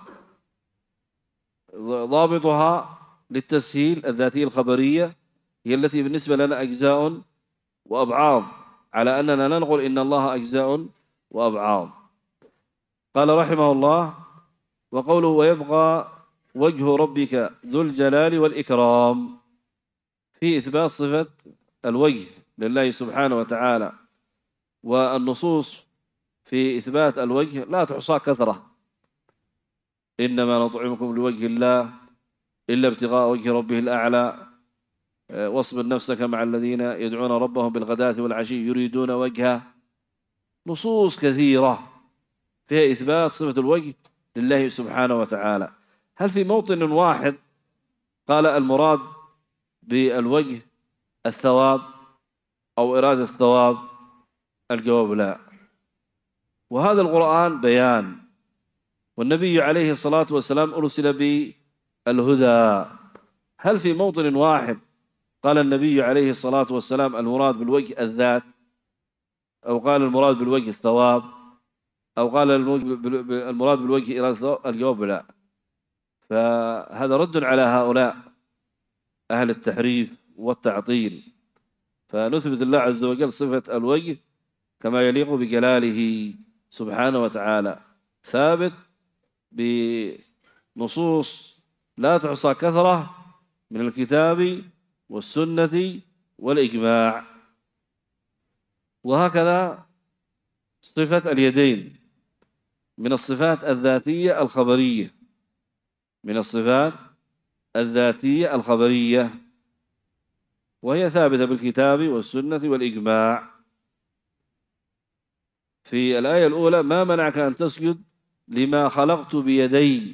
ضابطها للتسهيل الذاتية الخبرية هي التي بالنسبة لنا أجزاء وأبعاض، على أننا لا نقول إن الله أجزاء وأبعاض. قال رحمه الله: وقوله ويبقى وجه ربك ذو الجلال والإكرام، في إثبات صفة الوجه لله سبحانه وتعالى. والنصوص في إثبات الوجه لا تحصى كثرة. إنما نطعمكم لوجه الله إلا ابتغاء وجه ربه الأعلى، واصبر نفسك مع الذين يدعون ربهم بالغداة والعشي يريدون وجهه. نصوص كثيرة فيها إثبات صفة الوجه لله سبحانه وتعالى. هل في موطن واحد قال المراد بالوجه الثواب أو إرادة الثواب؟ الجواب لا. وهذا القرآن بيان، والنبي عليه الصلاة والسلام أرسل بالهدى. هل في موطن واحد قال النبي عليه الصلاة والسلام المراد بالوجه الذات، أو قال المراد بالوجه الثواب، أو قال المراد بالوجه إرادة الثواب؟ الجواب لا. فهذا رد على هؤلاء أهل التحريف والتعطيل. فنثبت الله عز وجل صفة الوجه كما يليق بجلاله سبحانه وتعالى، ثابت بنصوص لا تحصى كثرة من الكتاب والسنة والإجماع. وهكذا صفة اليدين من الصفات الذاتية الخبرية، من الصفات الذاتية الخبرية، وهي ثابتة بالكتاب والسنة والإجماع. في الآية الأولى: ما منعك أن تسجد لما خلقت بيدي.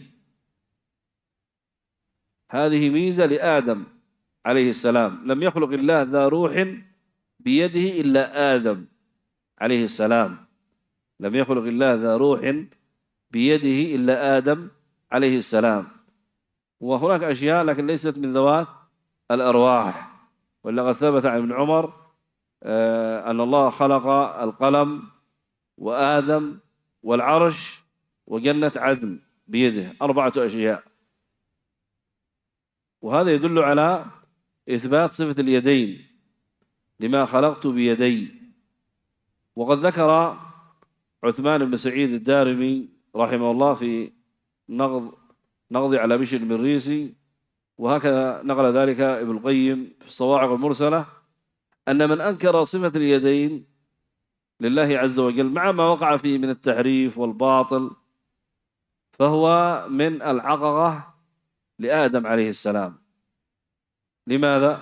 هذه ميزة لآدم عليه السلام، لم يخلق الله ذا روح بيده إلا آدم عليه السلام، لم يخلق الله ذا روح بيده إلا آدم عليه السلام. وهناك أشياء لكن ليست من ذوات الأرواح، ولقد ثبت عن ابن عمر أن الله خلق القلم وآدم والعرش وجنة عدن بيده، أربعة أشياء. وهذا يدل على إثبات صفة اليدين لما خلقت بيدي. وقد ذكر عثمان بن سعيد الدارمي رحمه الله في نقض نقض على بشر المريسي، وهكذا نقل ذلك ابن القيم في الصواعق المرسلة، أن من أنكر صفة اليدين لله عز وجل مع ما وقع فيه من التحريف والباطل فهو من العقرة لآدم عليه السلام. لماذا؟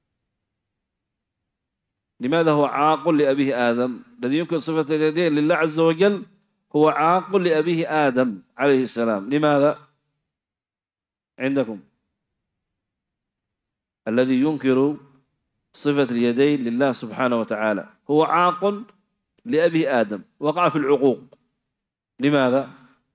لماذا هو عاق لأبيه آدم؟ الذي ينكر صفة اليدين لله عز وجل هو عاق لأبيه آدم عليه السلام. لماذا؟ عندكم الذي ينكر صفة اليدين لله سبحانه وتعالى هو عاق لأبيه آدم، وقع في العقوق. لماذا؟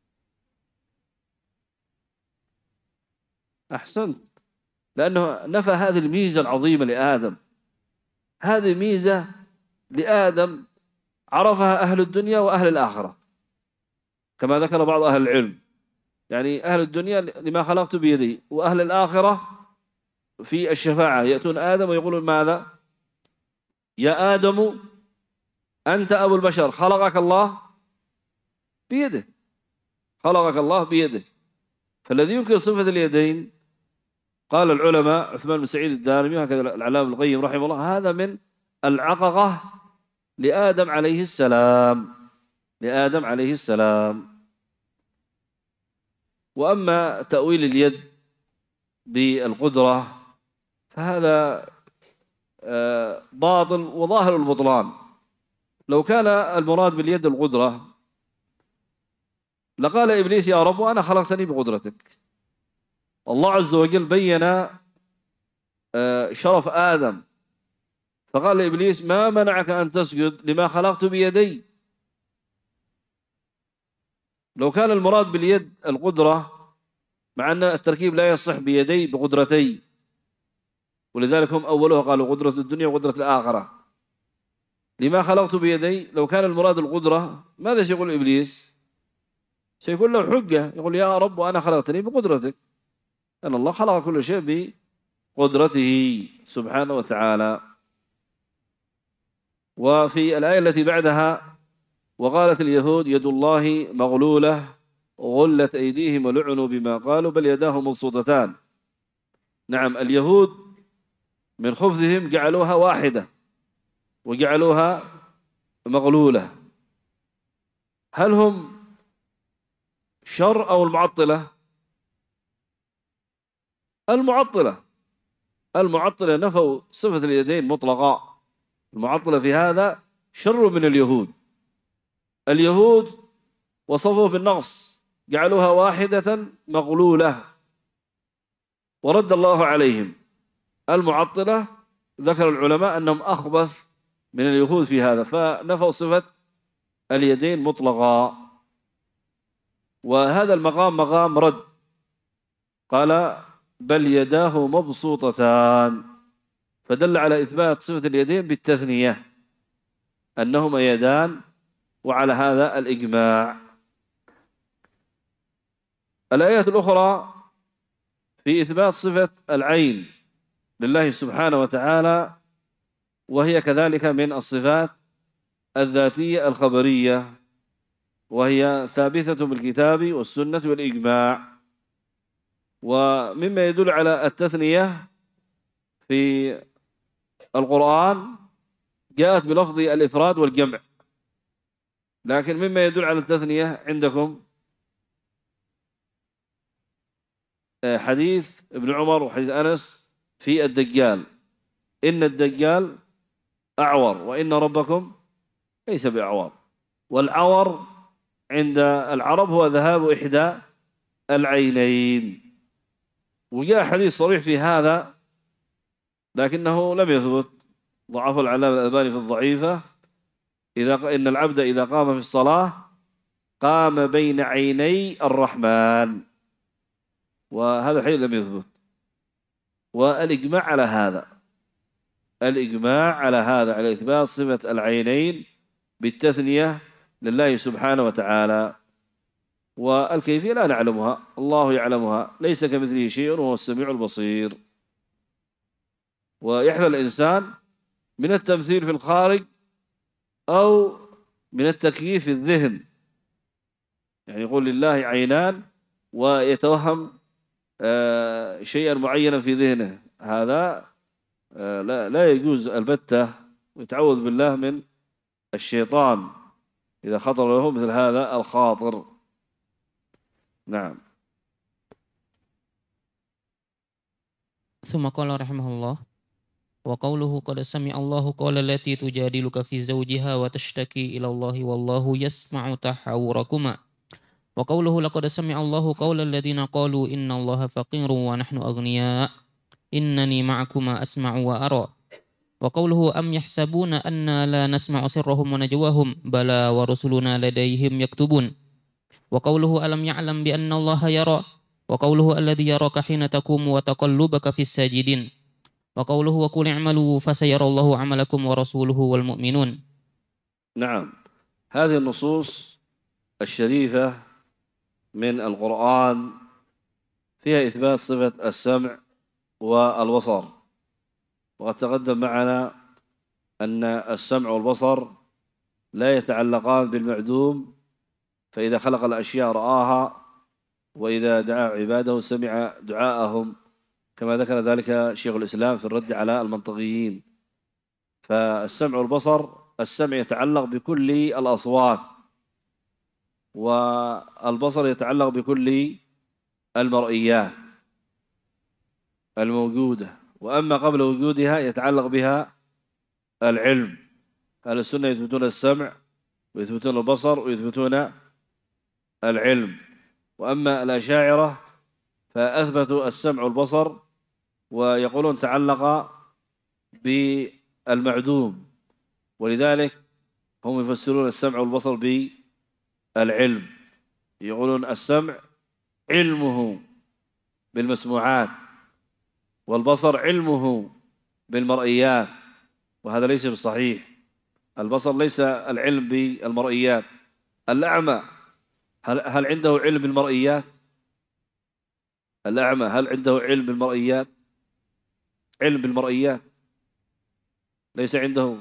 أحسنت، لأنه نفى هذه الميزة العظيمة لآدم. هذه ميزة لآدم عرفها أهل الدنيا وأهل الآخرة، كما ذكر بعض أهل العلم. يعني أهل الدنيا لما خلقت بيدي، وأهل الآخرة في الشفاعة يأتون آدم ويقولون ماذا؟ يا آدم أنت أبو البشر، خلقك الله بيده، خلقك الله بيده. فالذي ينكر صفة اليدين قال العلماء عثمان بن سعيد الدارمي وهكذا العلامة ابن القيم رحمه الله هذا من العققة لآدم عليه السلام، لآدم عليه السلام. وأما تأويل اليد بالقدرة فهذا باطل وظاهر البطلان. لو كان المراد باليد القدرة لقال إبليس يا رب أنا خلقتني بقدرتك. الله عز وجل بين شرف آدم فقال لإبليس ما منعك أن تسجد لما خلقت بيدي. لو كان المراد باليد القدرة مع أن التركيب لا يصح بيدي بقدرتي، ولذلك هم أولها قالوا قدرة الدنيا وقدرة الآخرة. لما خلقت بيدي لو كان المراد القدرة ماذا سيقول إبليس؟ سيقول له حجة، يقول يا رب وأنا خلقتني بقدرتك، أن الله خلق كل شيء بقدرته سبحانه وتعالى. وفي الآية التي بعدها وقالت اليهود يد الله مغلولة غلت أيديهم ولعنوا بما قالوا بل يداه مبسوطتان. نعم، اليهود من خبثهم جعلوها واحدة وجعلوها مغلولة. هل هم شر أو المعطلة؟ المعطلة. المعطلة نفوا صفة اليدين مطلقا. المعطلة في هذا شر من اليهود. اليهود وصفوه بالنقص، جعلوها واحدة مغلولة ورد الله عليهم. المعطلة ذكر العلماء أنهم أخبث من اليهود في هذا، فنفوا صفة اليدين مطلقا. وهذا المقام مقام رد، قال بل يداه مبسوطتان، فدل على إثبات صفة اليدين بالتثنية أنهما يدان، وعلى هذا الإجماع. الآيات الأخرى في إثبات صفة العين لله سبحانه وتعالى وهي كذلك من الصفات الذاتية الخبرية، وهي ثابتة بالكتاب والسنة والإجماع. ومما يدل على التثنية في القرآن جاءت بلفظ الإفراد والجمع، لكن مما يدل على التثنية عندكم حديث ابن عمر وحديث أنس في الدجال، إن الدجال أعور وإن ربكم ليس بأعور. والعور عند العرب هو ذهاب إحدى العينين، وجاء حديث صريح في هذا لكنه لم يثبت، ضعف العلامة الألباني في الضعيفة، إذا إن العبد إذا قام في الصلاة قام بين عيني الرحمن، وهذا الحديث لم يثبت. والإجماع على هذا، الإجماع على هذا على إثبات صفة العينين بالتثنية لله سبحانه وتعالى. والكيفية لا نعلمها، الله يعلمها، ليس كمثله شيء وهو السميع البصير. ويحذر الإنسان من التمثيل في الخارج أو من التكييف في الذهن، يعني يقول لله عينان ويتوهم شيئا معينا في ذهنه، هذا لا لا يجوز البتة، ويتعوذ بالله من الشيطان إذا خطر له مثل هذا الخاطر. نعم. ثم قال رحمه الله: وقوله قد سمع الله قول التي تجادلك في زوجها وتشتكي إلى الله والله يسمع تحاوركما. وقوله لقد سمع الله قول الذين قالوا إن الله فقير ونحن أغنياء إنني معكما أسمع وأرى. وقوله أم يحسبون أنا لا نسمع سرهم ونجواهم بلى ورسلنا لديهم يكتبون. وقوله ألم يعلم بأن الله يرى. وقوله الذي يراك حين تقوم وتقلبك في الساجدين. وقوله وقل اعملوا فسيرى الله عملكم ورسوله والمؤمنون. نعم، هذه النصوص الشريفة من القرآن فيها إثبات صفة السمع والبصر، وقد تقدم معنا أن السمع والبصر لا يتعلقان بالمعدوم، فإذا خلق الأشياء رآها، وإذا دعا عباده سمع دعاءهم، كما ذكر ذلك شيخ الإسلام في الرد على المنطقيين. فالسمع والبصر، السمع يتعلق بكل الأصوات، والبصر يتعلق بكل المرئيات الموجودة، وأما قبل وجودها يتعلق بها العلم. أهل السنة يثبتون السمع ويثبتون البصر ويثبتون العلم، وأما الأشاعرة فأثبتوا السمع والبصر ويقولون تعلق بالمعدوم، ولذلك هم يفسرون السمع والبصر بالعلم، يقولون السمع علمه بالمسموعات، والبصر علمه بالمرئيات، وهذا ليس بالصحيح. البصر ليس العلم بالمرئيات. الأعمى هل هل عنده علم بالمرئيات؟ الأعمى هل عنده علم بالمرئيات؟ علم بالمرئيات ليس عنده.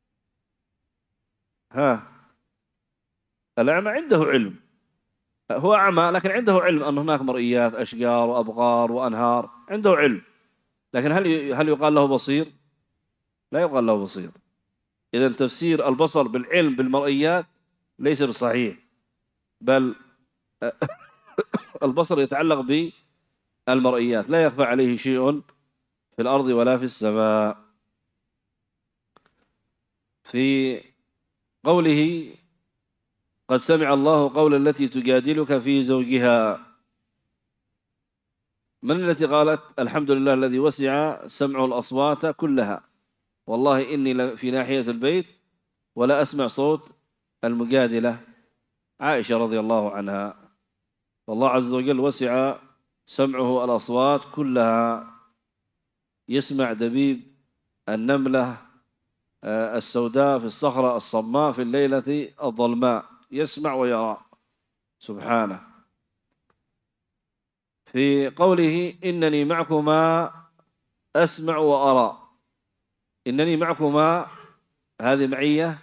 ها، الأعمى عنده علم، هو أعمى لكن عنده علم أن هناك مرئيات، أشجار وأبقار وأنهار، عنده علم، لكن هل هل يقال له بصير؟ لا يقال له بصير. إذا تفسير البصر بالعلم بالمرئيات ليس بالصحيح، بل البصر يتعلق بالمرئيات، لا يخفى عليه شيء في الأرض ولا في السماء. في قوله قد سمع الله قول التي تجادلك في زوجها، من التي قالت الحمد لله الذي وسع سمع الأصوات كلها، والله إني في ناحية البيت ولا أسمع صوت المجادلة؟ عائشة رضي الله عنها. والله عز وجل وسع سمعه الأصوات كلها، يسمع دبيب النملة السوداء في الصخرة الصماء في الليلة الظلماء، يسمع ويرى سبحانه. في قوله إنني معكما أسمع وأرى، إنني معكما هذه معية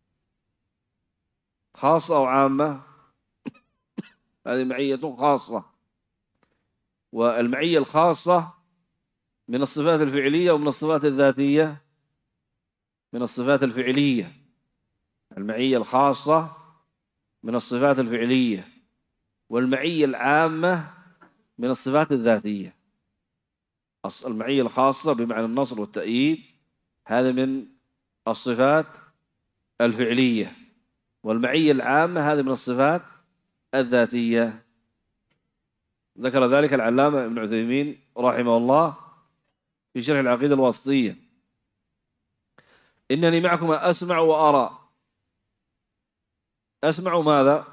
خاصة أو عامة؟ هذه معية خاصة، والمعية الخاصة من الصفات الفعلية ومن الصفات الذاتية. من الصفات الفعلية، المعية الخاصة من الصفات الفعلية، والمعية العامة من الصفات الذاتية. المعية الخاصة بمعنى النصر والتأييد هذا من الصفات الفعلية، والمعية العامة هذه من الصفات الذاتية. ذكر ذلك العلامة ابن عثيمين رحمه الله في شرح العقيدة الواسطية. إنني معكما أسمع وأرى. أسمع ماذا؟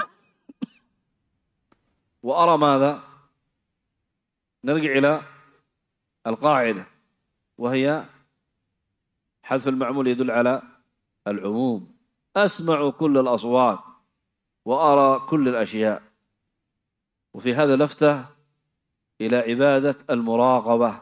وأرى ماذا؟ نرجع إلى القاعدة، وهي حذف المعمول يدل على العموم. أسمع كل الأصوات وأرى كل الأشياء. وفي هذا لفتة إلى عبادة المراقبة،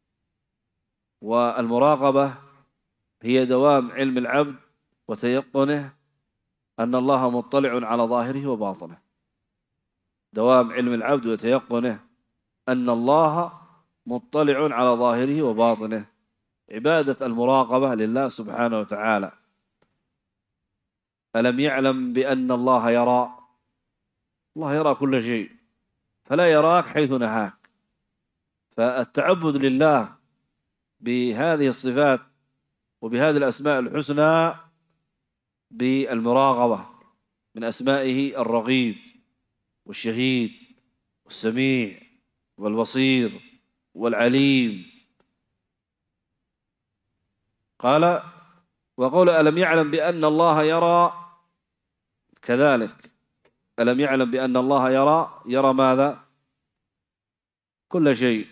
والمراقبة هي دوام علم العبد وتيقنه أن الله مطلع على ظاهره وباطنه. دوام علم العبد وتيقنه أن الله مطلع على ظاهره وباطنه، عبادة المراقبة لله سبحانه وتعالى. ألم يعلم بأن الله يرى؟ الله يرى كل شيء، فلا يراك حيث نهاك. فالتعبد لله بهذه الصفات وبهذه الأسماء الحسنى بالمراقبة، من أسمائه الرقيب والشهيد والسميع والبصير والعليم. قال وقول ألم يعلم بأن الله يرى كذلك. ألم يعلم بأن الله يرى، يرى ماذا؟ كل شيء،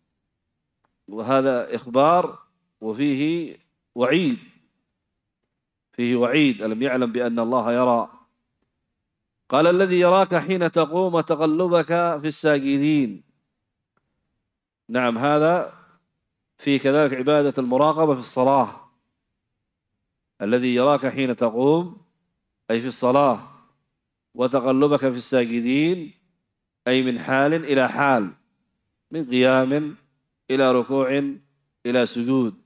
وهذا إخبار وفيه وعيد، فيه وعيد. ألم يعلم بأن الله يرى. قال الذي يراك حين تقوم وتقلبك في الساجدين. نعم، هذا فيه كذلك عبادة المراقبة في الصلاة. الذي يراك حين تقوم أي في الصلاة، وتقلبك في الساجدين أي من حال إلى حال، من قيام إلى ركوع إلى سجود.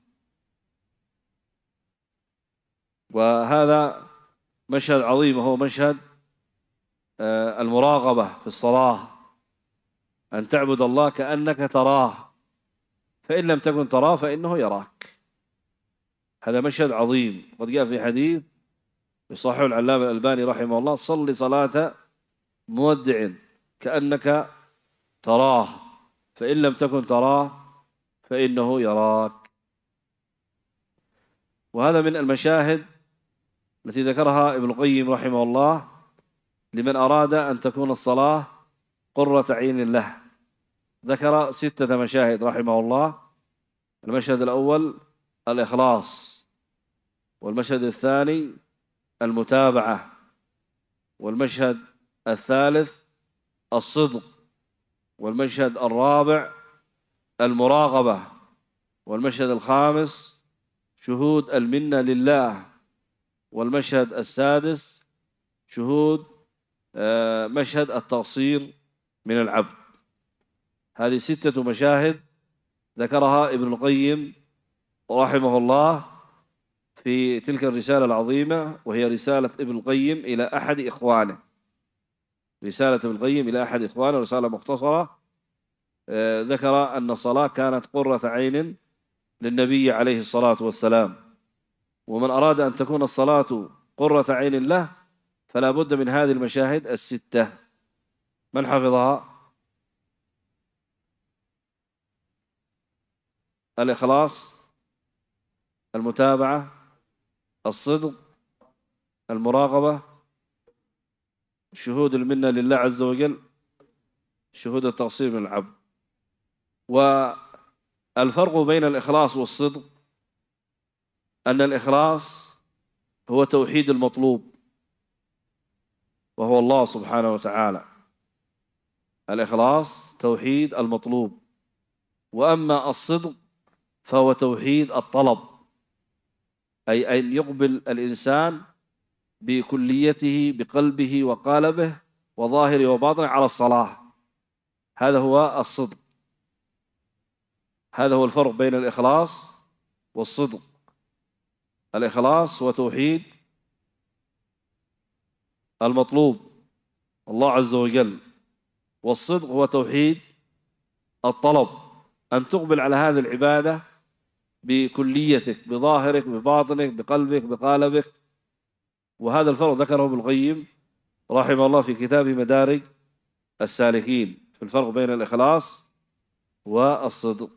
وهذا مشهد عظيم، وهو مشهد المراقبة في الصلاة، أن تعبد الله كأنك تراه، فإن لم تكن تراه فإنه يراك. هذا مشهد عظيم. قد جاء في حديث يصححه العلامة الألباني رحمه الله: صل صلاة مودع كأنك تراه، فإن لم تكن تراه فإنه يراك. وهذا من المشاهد التي ذكرها ابن القيم رحمه الله لمن أراد أن تكون الصلاة قرة عين له. ذكر ستة مشاهد رحمه الله. المشهد الأول الإخلاص، والمشهد الثاني المتابعة، والمشهد الثالث الصدق، والمشهد الرابع المراقبة، والمشهد الخامس شهود المنة لله، والمشهد السادس شهود مشهد التقصير من العبد. هذه ستة مشاهد ذكرها ابن القيم رحمه الله في تلك الرسالة العظيمة، وهي رسالة ابن القيم إلى أحد إخوانه. رسالة ابن القيم إلى أحد إخوانه، رسالة مختصرة. ذكر أن الصلاة كانت قرة عين للنبي عليه الصلاة والسلام، ومن أراد أن تكون الصلاة قرة عين له فلا بد من هذه المشاهد الستة. من حفظها؟ الإخلاص، المتابعة، الصدق، المراقبة، شهود المنة لله عز وجل، شهود التقصير من العبد. والفرق بين الإخلاص والصدق أن الإخلاص هو توحيد المطلوب، وهو الله سبحانه وتعالى. الإخلاص توحيد المطلوب، وأما الصدق فهو توحيد الطلب، أي أن يقبل الإنسان بكليته بقلبه وقالبه وظاهره وباطنه على الصلاح. هذا هو الصدق، هذا هو الفرق بين الإخلاص والصدق. الإخلاص هو توحيد المطلوب الله عز وجل، والصدق هو توحيد الطلب، أن تقبل على هذه العبادة بكليتك بظاهرك بباطنك بقلبك بقالبك. وهذا الفرق ذكره ابن القيم رحمه الله في كتاب مدارج السالكين في الفرق بين الإخلاص والصدق.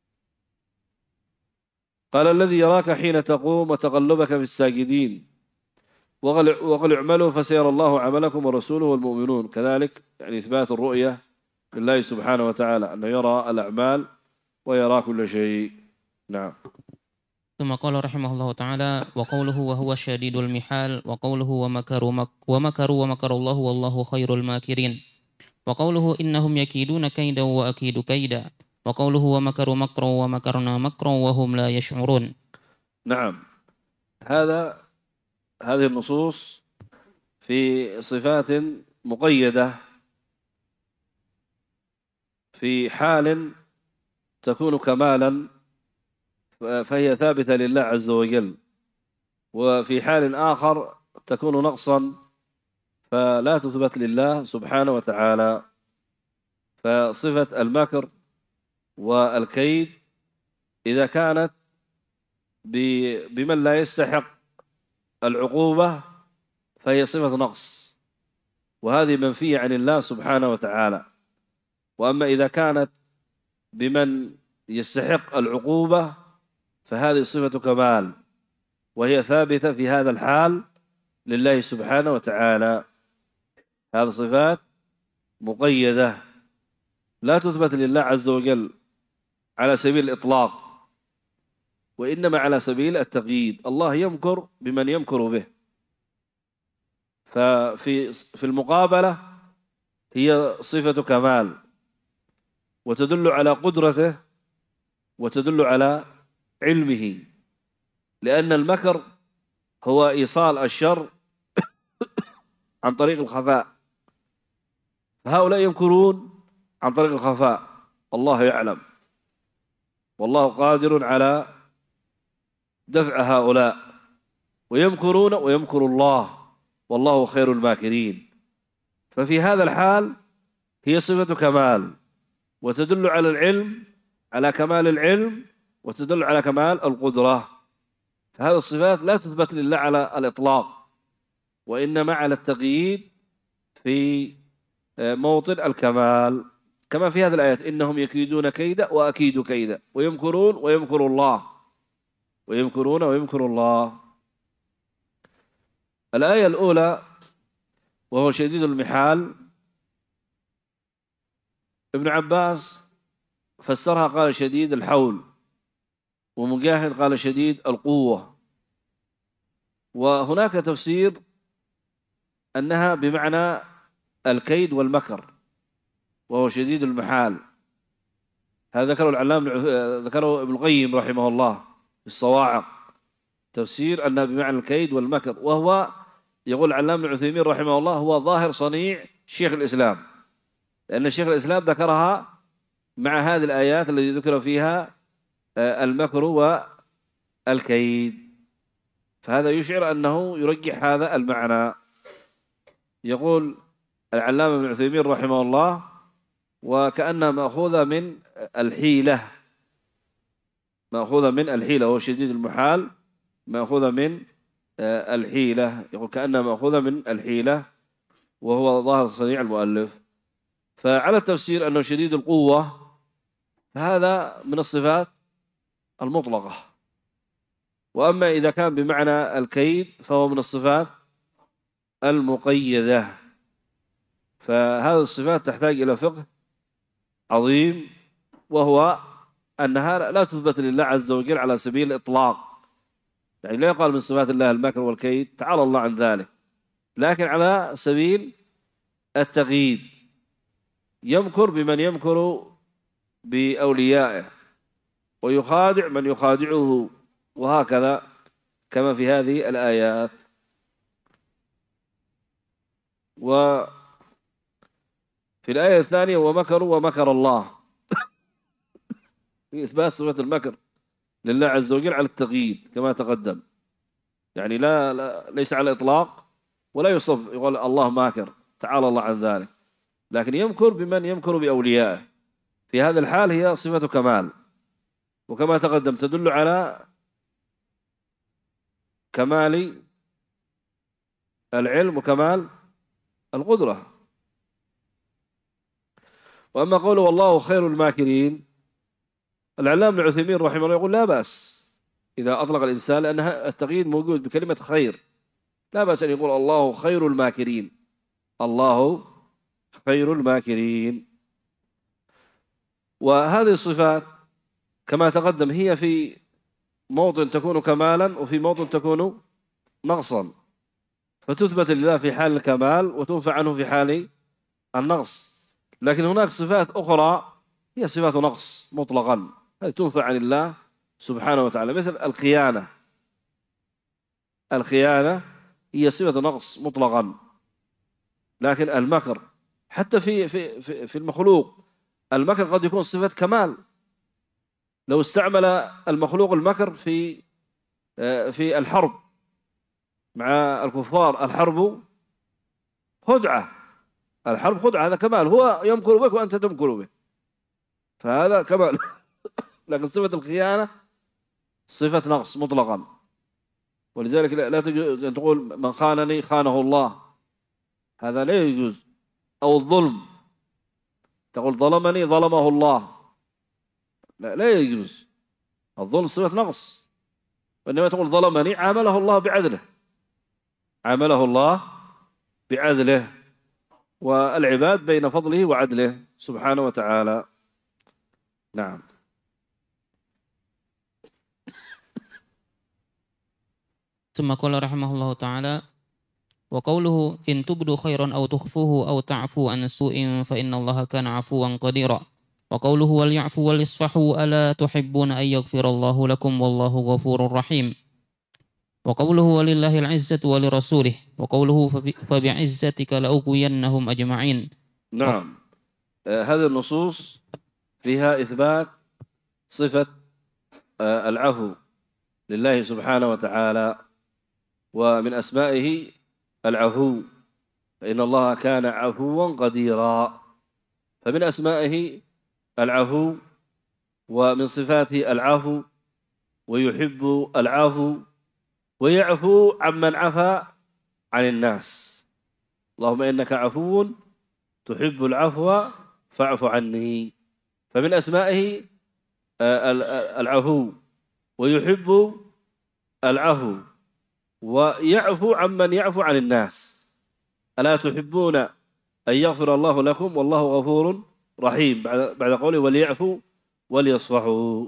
قال الذي يراك حين تقوم وتقلبك في الساجدين وقل اعملوا فسيرى الله عملكم ورسوله والمؤمنون. كذلك يعني إثبات الرؤية لله سبحانه وتعالى، أنه يرى الأعمال ويرى كل شيء. نعم. ثم قال رحمه الله تعالى: وقوله وهو شديد المحال، وقوله ومكروا مك ومكروا ومكر الله والله خير الماكرين، وقوله إنهم يكيدون كيدا وأكيد كيدا، وقوله ومكروا مكرا ومكرنا مكرا وهم لا يشعرون. نعم، هذا هذه النصوص في صفات مقيدة في حال تكون كمالا فهي ثابتة لله عز وجل، وفي حال آخر تكون نقصا فلا تثبت لله سبحانه وتعالى. فصفة المكر والكيد إذا كانت بمن لا يستحق العقوبة فهي صفة نقص، وهذه منفية عن الله سبحانه وتعالى. وأما إذا كانت بمن يستحق العقوبة فهذه صفة كمال، وهي ثابتة في هذا الحال لله سبحانه وتعالى. هذه صفات مقيدة لا تثبت لله عز وجل على سبيل الإطلاق، وإنما على سبيل التقييد. الله يمكر بمن يمكر به، ففي في المقابلة هي صفة كمال وتدل على قدرته وتدل على علمه، لأن المكر هو إيصال الشر عن طريق الخفاء، فهؤلاء يمكرون عن طريق الخفاء، الله يعلم، والله قادر على دفع هؤلاء، ويمكرون ويمكر الله والله خير الماكرين. ففي هذا الحال هي صفة كمال وتدل على العلم، على كمال العلم، وتدل على كمال القدرة. فهذه الصفات لا تثبت لله على الإطلاق، وإنما على التقييد في موطن الكمال، كما في هذه الآيات: إنهم يكيدون كيدا وأكيد كيدا ويمكرون ويمكر الله ويمكرون ويمكر الله. الآية الأولى وهو شديد المحال، ابن عباس فسرها قال شديد الحول، ومجاهد قال شديد القوة. وهناك تفسير أنها بمعنى الكيد والمكر وهو شديد المحال. هذا ذكره العلامة ذكره ابن القيم رحمه الله في الصواعق، تفسير أنها بمعنى الكيد والمكر، وهو يقول العلامة ابن عثيمين رحمه الله هو ظاهر صنيع شيخ الإسلام، لأن شيخ الإسلام ذكرها مع هذه الآيات التي ذكر فيها المكر والكيد، فهذا يشعر أنه يرجح هذا المعنى. يقول العلامة ابن عثيمين رحمه الله: وكأنها مأخوذة من الحيلة، مأخوذة من الحيلة، وهو شديد المحال مأخوذة من الحيلة. يقول كأنها مأخوذة من الحيلة، وهو ظاهر صنيع المؤلف. فعلى التفسير أنه شديد القوة فهذا من الصفات المطلقة، وأما إذا كان بمعنى الكيد فهو من الصفات المقيدة. فهذه الصفات تحتاج إلى فقه عظيم، وهو أنها لا تثبت لله عز وجل على سبيل الإطلاق، يعني لا يقال من صفات الله المكر والكيد، تعالى الله عن ذلك، لكن على سبيل التقييد. يمكر بمن يمكر بأوليائه، ويخادع من يخادعه، وهكذا كما في هذه الآيات. وفي الآية الثانية ومكروا ومكر الله، في إثبات صفة المكر لله عز وجل على التقييد كما تقدم، يعني لا, لا ليس على الإطلاق، ولا يصف يقول الله ماكر، تعالى الله عن ذلك، لكن يمكر بمن يمكر بأوليائه. في هذا الحال هي صفة كمال، وكما تقدم تدل على كمال العلم وكمال القدرة. وأما قوله والله خير الماكرين، العلامة ابن عثيمين رحمه الله يقول لا بأس إذا أطلق الإنسان، لأن التقييد موجود بكلمة خير، لا بأس أن يقول الله خير الماكرين، الله خير الماكرين. وهذه الصفات كما تقدم هي في موطن تكون كمالا وفي موطن تكون نقصا، فتثبت لله في حال الكمال وتنفع عنه في حال النقص. لكن هناك صفات أخرى هي صفات نقص مطلقا، هذه تنفع عن الله سبحانه وتعالى، مثل الخيانة. الخيانة هي صفة نقص مطلقا. لكن المكر حتى في في في, في المخلوق، المكر قد يكون صفة كمال. لو استعمل المخلوق المكر في في الحرب مع الكفار، الحرب خدعة، الحرب خدعة، هذا كمال، هو يمكر بك وأنت تمكر به، فهذا كمال. لكن صفة الخيانة صفة نقص مطلقا، ولذلك لا تجوز أن تقول من خانني خانه الله، هذا لا يجوز. أو الظلم، تقول ظلمني ظلمه الله، لا, لا يجوز. الظلم صفة نقص، وإنما تقول ظلمني عامله الله بعدله، عامله الله بعدله، والعباد بين فضله وعدله سبحانه وتعالى. نعم. ثم قال رحمه الله تعالى: وقوله إن تبدوا خيرا أو تخفوه أو تعفو عن سوء فإن الله كان عفوا قديرا. وقوله وليعفوا وليصفحوا ألا تحبون أن يغفر الله لكم والله غفور رحيم. وقوله ولله العزة ولرسوله. وقوله فبعزتك لأغوينهم أجمعين. نعم. آه هذه النصوص فيها إثبات صفة آه العفو لله سبحانه وتعالى، ومن أسمائه العفو، فإن الله كان عفوا قديرا، فمن أسمائه العفو، ومن صفاته العفو، ويحب العفو، ويعفو عمن عفا عن الناس. اللهم إنك عفو تحب العفو فاعف عني. فمن أسمائه العفو، ويحب العفو، ويعفو عمن يعفو عن الناس. ألا تحبون أن يغفر الله لكم والله غفور رحيم، بعد قوله وليعفوا وليصفحوا.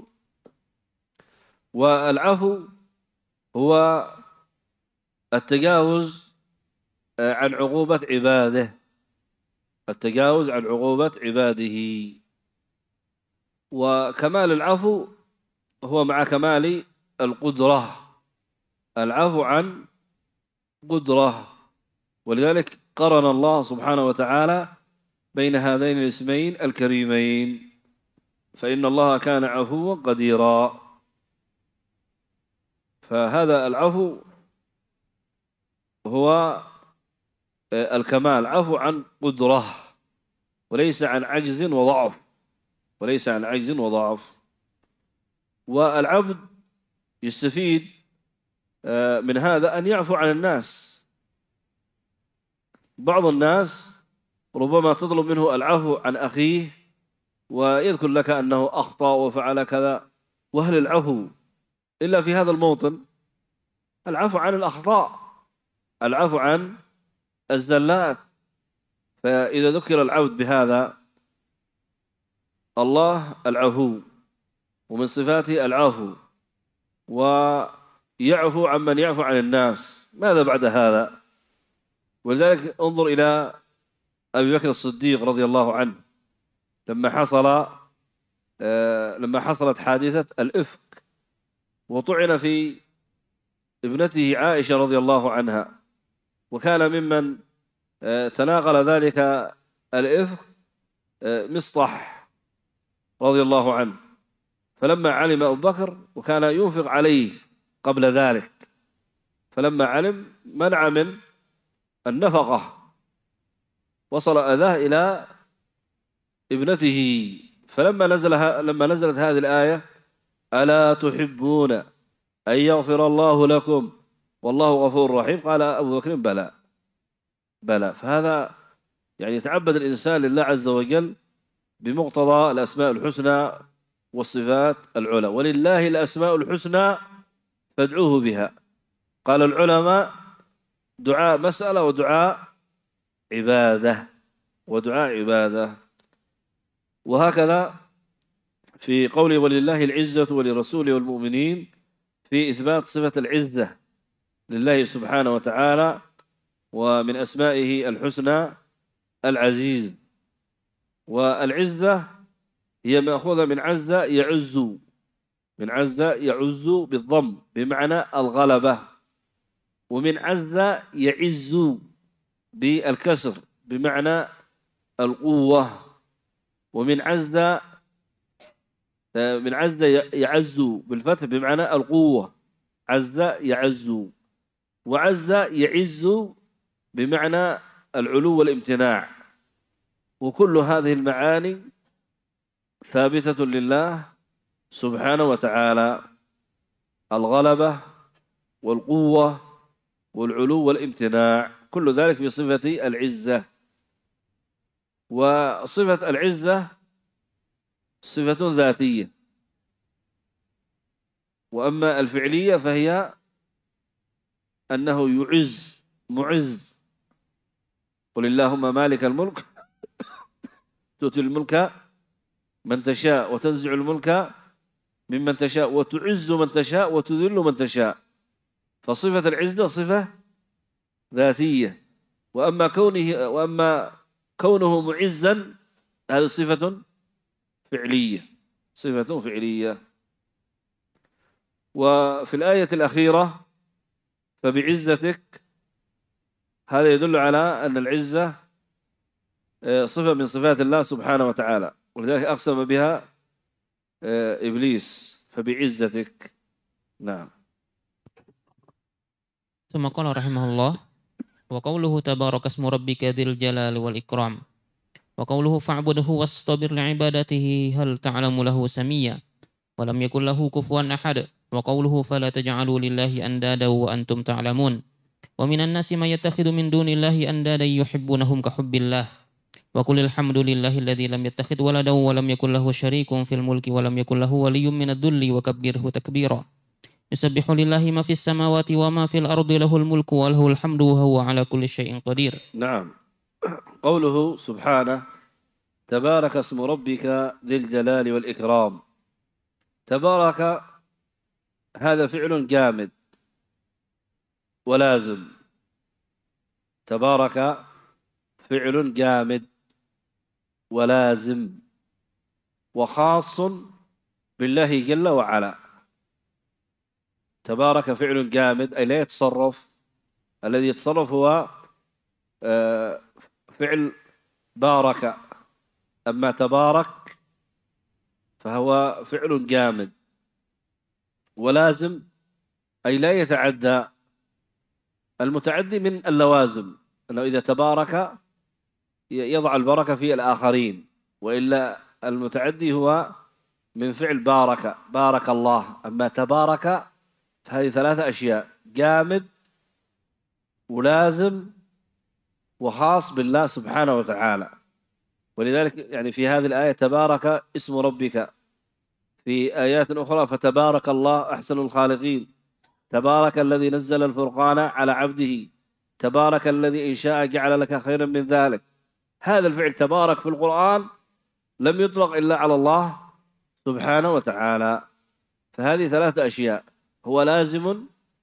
والعفو هو التجاوز عن عقوبة عباده، التجاوز عن عقوبة عباده. وكمال العفو هو مع كمال القدرة، العفو عن قدرة، ولذلك قرن الله سبحانه وتعالى بين هذين الاسمين الكريمين، فإن الله كان عفوا قديرا. فهذا العفو هو الكمال، عفو عن قدرة وليس عن عجز وضعف، وليس عن عجز وضعف. والعبد يستفيد من هذا أن يعفو عن الناس. بعض الناس ربما تطلب منه العفو عن أخيه ويذكر لك أنه أخطأ وفعل كذا، وهل العفو إلا في هذا الموطن؟ العفو عن الأخطاء، العفو عن الزلات. فإذا ذكر العبد بهذا، الله العفو ومن صفاته العفو، ويعفو عمن يعفو عن الناس، ماذا بعد هذا؟ ولذلك انظر إلى أبي بكر الصديق رضي الله عنه لما حصل آه لما حصلت حادثة الإفك وطعن في ابنته عائشة رضي الله عنها، وكان ممن تناقل ذلك الإفك مصطح رضي الله عنه، فلما علم أبو بكر وكان ينفق عليه قبل ذلك، فلما علم منع من النفقة، وصل أذاه إلى ابنته. فلما نزل لما نزلت هذه الآية ألا تحبون أن يغفر الله لكم والله غفور رحيم، قال أبو بكر بلى بلى. فهذا يعني يتعبد الإنسان لله عز وجل بمقتضى الأسماء الحسنى والصفات العلى، ولله الأسماء الحسنى فادعوه بها. قال العلماء دعاء مسألة ودعاء عبادة ودعاء عبادة. وهكذا في قوله ولله العزة ولرسوله والمؤمنين في إثبات صفة العزة لله سبحانه وتعالى، ومن أسمائه الحسنى العزيز. والعزة هي مأخوذة من عز يعز، من عز يعز بالضم بمعنى الغلبة، ومن عز يعز بالكسر بمعنى القوة، ومن عز من عز يعز بالفتح بمعنى القوة، عز يعز. وعز يعز بمعنى العلو والامتناع. وكل هذه المعاني ثابتة لله سبحانه وتعالى، الغلبة والقوة والعلو والامتناع، كل ذلك في صفة العزة. وصفة العزة صفة ذاتية، وأما الفعلية فهي أنه يعز معز. قل اللهم مالك الملك تؤتي الملك من تشاء وتنزع الملك ممن تشاء وتعز من تشاء وتذل من تشاء. فصفة العزة صفة ذاتية، وأما كونه وأما كونه معزا هذه صفة فعلية، صفة فعلية. وفي الآية الأخيرة فبعزتك، هذا يدل على أن العزة صفة من صفات الله سبحانه وتعالى، ولذلك أقسم بها إبليس فبعزتك. نعم. ثم قال رحمه الله وقوله تبارك اسم ربك ذي الجلال والإكرام، وقوله فاعبده واصطبر لعبادته هل تعلم له سميا ولم يكن له كفوا أحد، وقوله فلا تجعلوا لله أندادا وأنتم تعلمون، ومن الناس من يتخذ من دون الله أندادا يحبونهم كحب الله، وقل الحمد لله الذي لم يتخذ ولدا ولم يكن له شريك في الملك ولم يكن له ولي من الذل وكبره تكبيرا، يسبح لله ما في السماوات وما في الأرض له الملك وله الحمد وهو على كل شيء قدير. نعم. قوله سبحانه تبارك اسم ربك ذي الجلال والإكرام، تبارك هذا فعل جامد ولازم، تبارك فعل جامد ولازم وخاص بالله جل وعلا. تبارك فعل جامد أي لا يتصرف، الذي يتصرف هو فعل بارك، أما تبارك فهو فعل جامد ولازم أي لا يتعدى. المتعدي من اللوازم أنه إذا تبارك يضع البركة في الآخرين، وإلا المتعدي هو من فعل بارك، بارك الله. أما تبارك فهذه ثلاثة أشياء: جامد ولازم وخاص بالله سبحانه وتعالى. ولذلك يعني في هذه الآية تبارك اسم ربك، في آيات أخرى فتبارك الله أحسن الخالقين، تبارك الذي نزل الفرقان على عبده، تبارك الذي إن شاء جعل لك خيرا من ذلك. هذا الفعل تبارك في القرآن لم يطلق إلا على الله سبحانه وتعالى. فهذه ثلاثة أشياء: هو لازم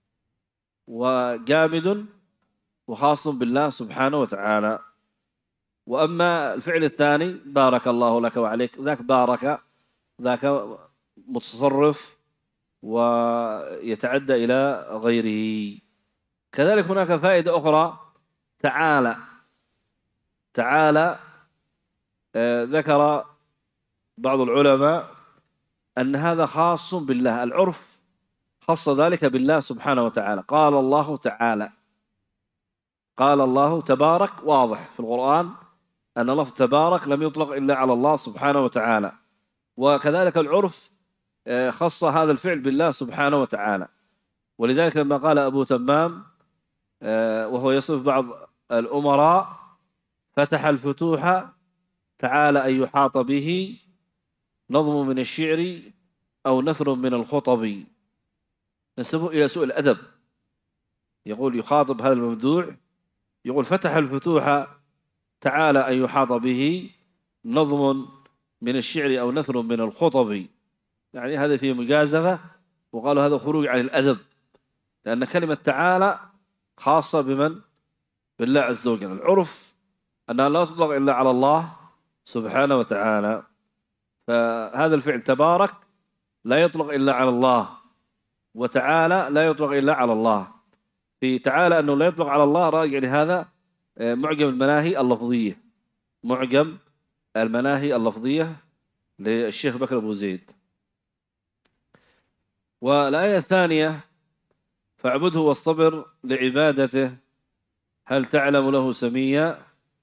وجامد وخاص بالله سبحانه وتعالى. وأما الفعل الثاني بارك الله لك وعليك، ذاك بارك، ذاك متصرف، ويتعدى إلى غيره. كذلك هناك فائدة أخرى، تعالى. تعالى آه ذكر بعض العلماء أن هذا خاص بالله، العرف خص ذلك بالله سبحانه وتعالى. قال الله تعالى، قال الله تبارك، واضح في القرآن أن لفظ تبارك لم يطلق إلا على الله سبحانه وتعالى. وكذلك العرف خص هذا الفعل بالله سبحانه وتعالى. ولذلك لما قال أبو تمام وهو يصف بعض الأمراء: فتح الفتوح تعالى أن يحاط به نظم من الشعر أو نثر من الخطب، نسبه إلى سوء الأدب. يقول يخاطب هذا المبدوع، يقول: فتح الفتوح تعالى أن يحاط به نظم من الشعر أو نثر من الخطب، يعني هذا فيه مجازفة، وقالوا هذا خروج عن الأدب، لأن كلمة تعالى خاصة بمن؟ بالله عز وجل. العرف أنها لا تطلق إلا على الله سبحانه وتعالى. فهذا الفعل تبارك لا يطلق إلا على الله، وتعالى لا يطلق إلا على الله. في تعالى أنه لا يطلق على الله راجع لهذا معجم المناهي اللفظية، معجم المناهي اللفظية للشيخ بكر أبو زيد. والآية الثانية: فاعبده واصطبر لعبادته هل تعلم له سميا.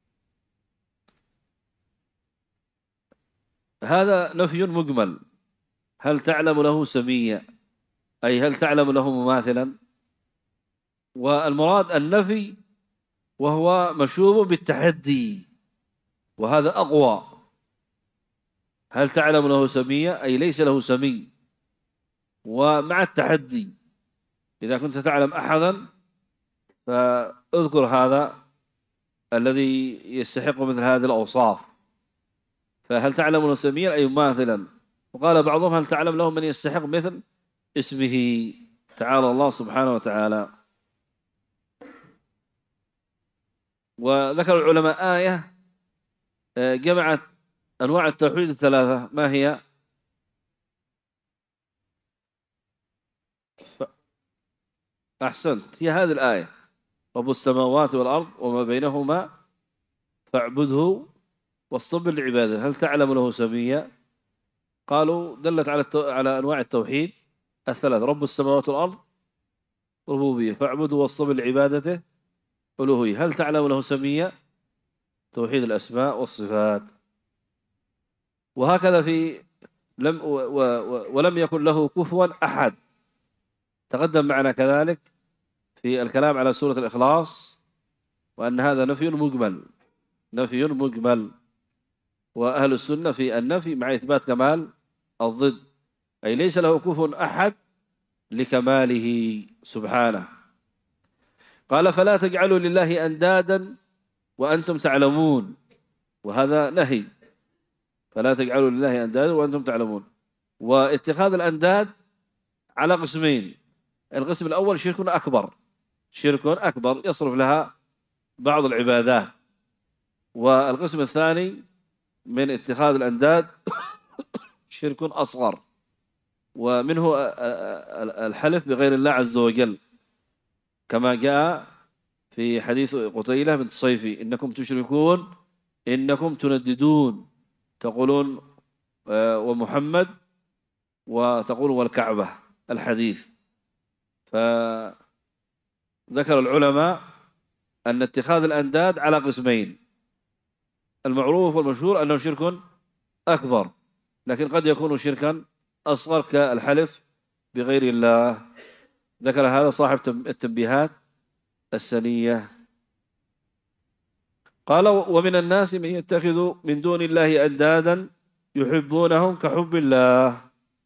هذا نفي مجمل، هل تعلم له سميا أي هل تعلم له مماثلا، والمراد النفي وهو مشوب بالتحدي، وهذا أقوى. هل تعلم له سميا أي ليس له سمي، ومع التحدي. إذا كنت تعلم أحدا فاذكر هذا الذي يستحق مثل هذه الأوصاف. فهل تعلم له سميا أي مماثلا. وقال بعضهم: هل تعلم له من يستحق مثل اسمه تعالى الله سبحانه وتعالى. وذكر العلماء آية جمعت أنواع التوحيد الثلاثة، ما هي؟ أحسنت، هي هذه الآية: رب السماوات والأرض وما بينهما فاعبده واصطبر لعباده هل تعلم له سميا. قالوا دلت على التو... على أنواع التوحيد الثلاث: رب السماوات والأرض ربوبية، فاعبده واصطبر لعبادته ألوهية، هل تعلم له سميا توحيد الأسماء والصفات. وهكذا في لم و... و... ولم يكن له كفوا أحد، تقدم معنا كذلك في الكلام على سورة الإخلاص، وأن هذا نفي مجمل، نفي مجمل. وأهل السنة في النفي مع إثبات كمال الضد، أي ليس له كفوا أحد لكماله سبحانه. قال: فلا تجعلوا لله أندادا وأنتم تعلمون، وهذا نهي، فلا تجعلوا لله أندادا وأنتم تعلمون. واتخاذ الأنداد على قسمين: القسم الأول شرك أكبر، شرك أكبر يصرف لها بعض العبادات. والقسم الثاني من اتخاذ الأنداد شرك أصغر، ومنه الحلف بغير الله عز وجل، كما جاء في حديث قتيلة بنت صيفي: إنكم تشركون إنكم تنددون، تقولون ومحمد وتقولون والكعبة، الحديث. فذكر العلماء أن اتخاذ الأنداد على قسمين: المعروف والمشهور أنه شرك أكبر، لكن قد يكون شركا أصغر كالحلف بغير الله. ذكر هذا صاحب التنبيهات السنية. قال: ومن الناس من يتخذ من دون الله أندادا يحبونهم كحب الله.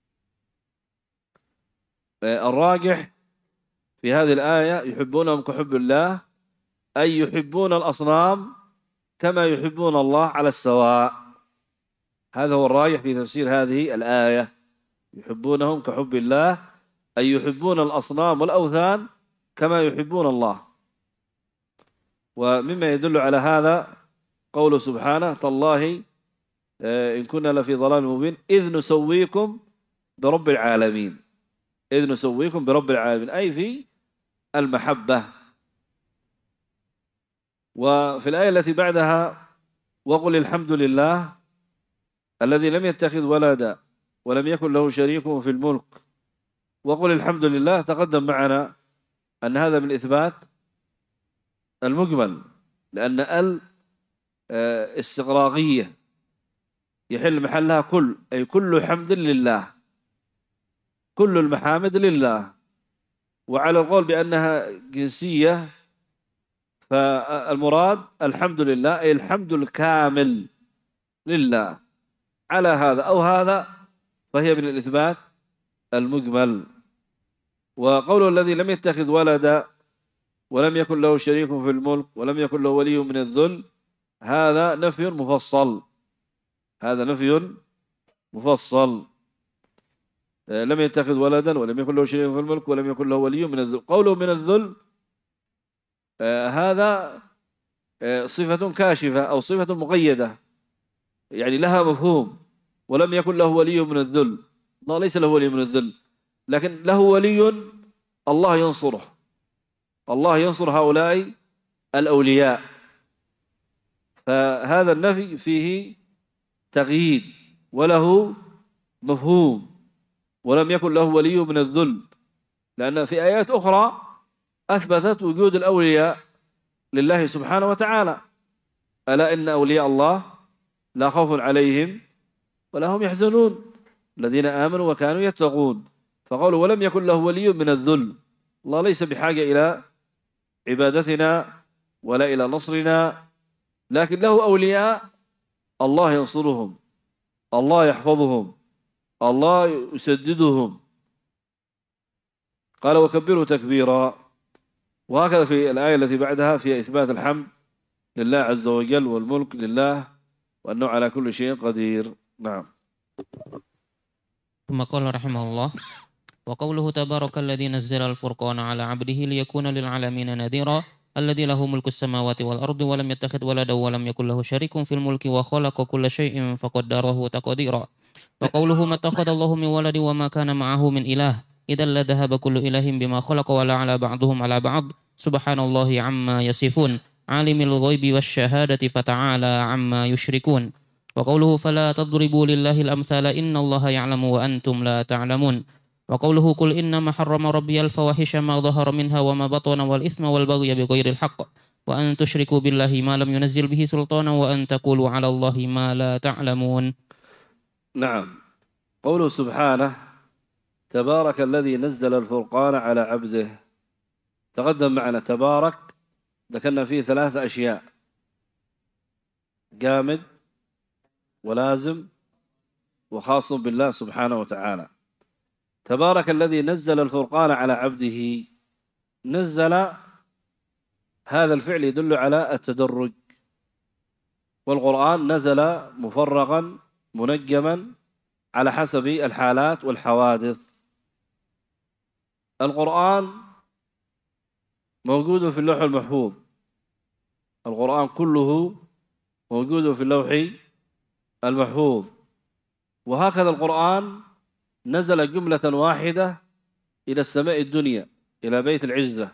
الراجح في هذه الآية يحبونهم كحب الله، أي يحبون الأصنام كما يحبون الله على السواء. هذا هو الراجح في تفسير هذه الآية: يحبونهم كحب الله، أي يحبون الأصنام والأوثان كما يحبون الله. ومما يدل على هذا قوله سبحانه: تالله إن كنا لفي ضلال مبين إذ نسويكم برب العالمين. إذ نسويكم برب العالمين، أي في المحبة. وفي الآية التي بعدها وقل الحمد لله الذي لم يتخذ ولدا ولم يكن له شريك في الملك. وقل الحمد لله تقدم معنا أن هذا من إثبات المجمل، لأن ال استغراقية يحل محلها كل، أي كل حمد لله، كل المحامد لله. وعلى القول بأنها جنسية فالمراد الحمد لله أي الحمد الكامل لله. على هذا أو هذا فهي من الإثبات المجمل. وقوله الذي لم يتخذ ولدا ولم يكن له شريك في الملك ولم يكن له ولي من الذل، هذا نفي مفصل، هذا نفي مفصل. لم يتخذ ولدا ولم يكن له شريك في الملك ولم يكن له ولي من الذل. قوله من الذل آه هذا آه صفة كاشفة أو صفة مقيدة، يعني لها مفهوم. ولم يكن له ولي من الذل، الله ليس له ولي من الذل، لكن له ولي الله ينصره، الله ينصر هؤلاء الأولياء. فهذا النفي فيه تقييد وله مفهوم. ولم يكن له ولي من الذل، لأن في آيات أخرى أثبتت وجود الأولياء لله سبحانه وتعالى. ألا إن أولياء الله لا خوف عليهم ولا هم يحزنون الذين آمنوا وكانوا يتقون. فقالوا ولم يكن له ولي من الذل، الله ليس بحاجة إلى عبادتنا ولا إلى نصرنا، لكن له أولياء الله ينصرهم، الله يحفظهم، الله يسددهم. قال وكبروا تكبيرا. وهكذا في الآية التي بعدها في إثبات الحمد لله عز وجل والملك لله وأنه على كل شيء قدير. نعم. ثم قال رحمه الله وقوله تبارك الذي نزل الفرقان على عبده ليكون للعالمين نذيرا الذي له ملك السماوات والأرض ولم يتخذ ولدا ولم يكن له شريك في الملك وخلق كل شيء فقدره تقديرا. وقوله ما اتخذ الله من ولد وما كان معه من إله إذا لذهب كل إله بما خلق ولا على بعضهم على بعض سبحان الله عما يصفون عالم الغيب والشهادة فتعالى عما يشركون. وقوله فلا تضربوا لله الأمثال إن الله يعلم وأنتم لا تعلمون. وقوله قل إنما حرم ربي الفواحش ما ظهر منها وما بطن والإثم والبغي بغير الحق وأن تشركوا بالله ما لم ينزل به سلطانا وأن تقولوا على الله ما لا تعلمون. نعم. قوله سبحانه تبارك الذي نزل الفرقان على عبده. تقدم معنا تبارك ذكرنا فيه ثلاثة أشياء: جامد ولازم وخاص بالله سبحانه وتعالى. تبارك الذي نزل الفرقان على عبده. نزل هذا الفعل يدل على التدرج، والقرآن نزل مفرغا منجما على حسب الحالات والحوادث. القرآن موجود في اللوح المحفوظ، القرآن كله موجود في اللوح المحفوظ. وهكذا القرآن نزل جملة واحدة إلى السماء الدنيا إلى بيت العزة،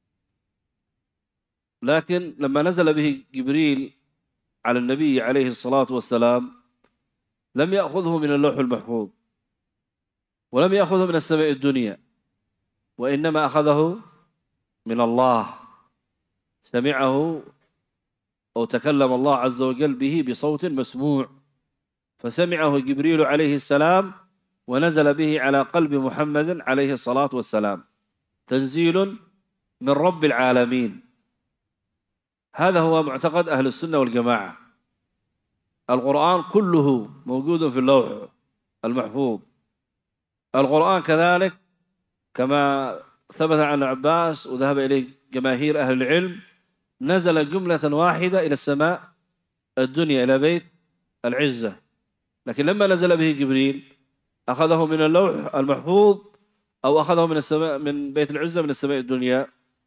لكن لما نزل به جبريل على النبي عليه الصلاة والسلام لم يأخذه من اللوح المحفوظ ولم يأخذه من السماء الدنيا، وإنما أخذه من الله، سمعه أو تكلم الله عز وجل به بصوت مسموع، فسمعه جبريل عليه السلام ونزل به على قلب محمد عليه الصلاة والسلام، تنزيل من رب العالمين. هذا هو معتقد أهل السنة والجماعة. القرآن كله موجود في اللوح المحفوظ. القرآن كذلك كما ثبت عن عباس وذهب إليه جماهير أهل العلم نزل جملة واحدة إلى السماء الدنيا إلى بيت العزة، لكن لما نزل به جبريل أخذه من اللوح المحفوظ أو أخذه من السماء من بيت العزة من السماء الدنيا،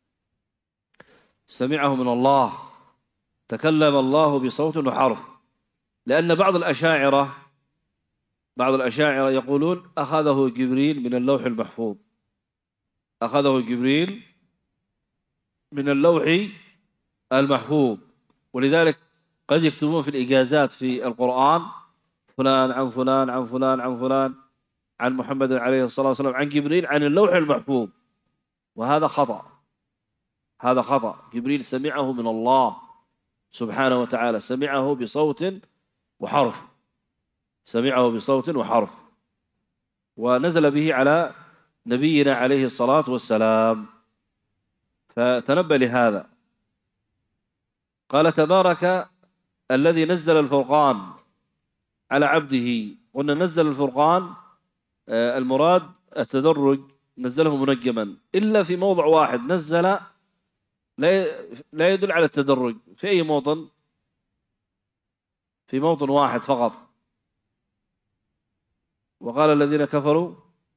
سمعه من الله، تكلم الله بصوت وحرف. لأن بعض الأشاعرة بعض الأشاعرة يقولون أخذه جبريل من اللوح المحفوظ، أخذه جبريل من اللوح المحفوظ. ولذلك قد يكتبون في الإجازات في القرآن فلان عن فلان عن فلان عن فلان عن محمد عليه الصلاة والسلام عن جبريل عن اللوح المحفوظ، وهذا خطأ. هذا خطأ. جبريل سمعه من الله سبحانه وتعالى، سمعه بصوت وحرف، سمعه بصوت وحرف، ونزل به على نبينا عليه الصلاة والسلام. فتنبه لهذا. قال تبارك الذي نزل الفرقان على عبده. قلنا نزل الفرقان المراد التدرج، نزله منجما، إلا في موضع واحد نزل لا يدل على التدرج. في أي موطن؟ في موطن واحد فقط. وقال الذين كفروا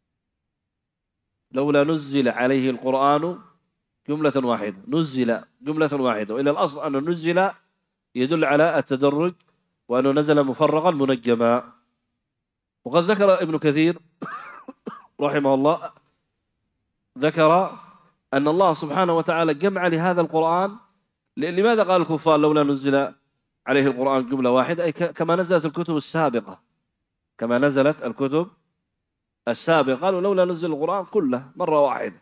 لولا نزل عليه القرآن جملة واحدة. نزل جملة واحدة، وإلى الأصل أنه نزل يدل على التدرج، وأنه نزل مفرغا منجما. وقد ذكر ابن كثير رحمه الله، ذكر أن الله سبحانه وتعالى جمع لهذا القرآن. لماذا قال الكفار لولا نزل عليه القرآن جملة واحدة؟ أي كما نزلت الكتب السابقة، كما نزلت الكتب السابقة. قالوا لولا نزل القرآن كله مرة واحدة.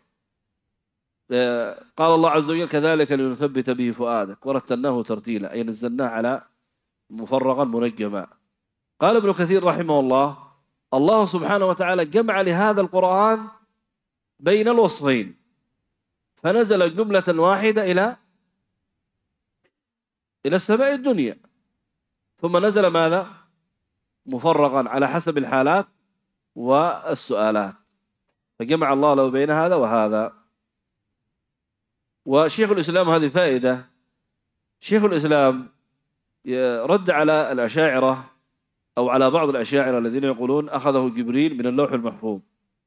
قال الله عز وجل كذلك لنثبت به فؤادك ورتلناه ترتيلا، أي نزلناه على مفرغا منجما. قال ابن كثير رحمه الله الله سبحانه وتعالى جمع لهذا القرآن بين الوصفين، فنزل جملة واحدة إلى إلى السماء الدنيا، ثم نزل ماذا؟ مفرغا على حسب الحالات والسؤالات، فجمع الله له بين هذا وهذا. وشيخ الإسلام، هذه فائدة، شيخ الإسلام رد على الأشاعرة أو على بعض الأشاعرة الذين يقولون أخذه جبريل من اللوح المحفوظ.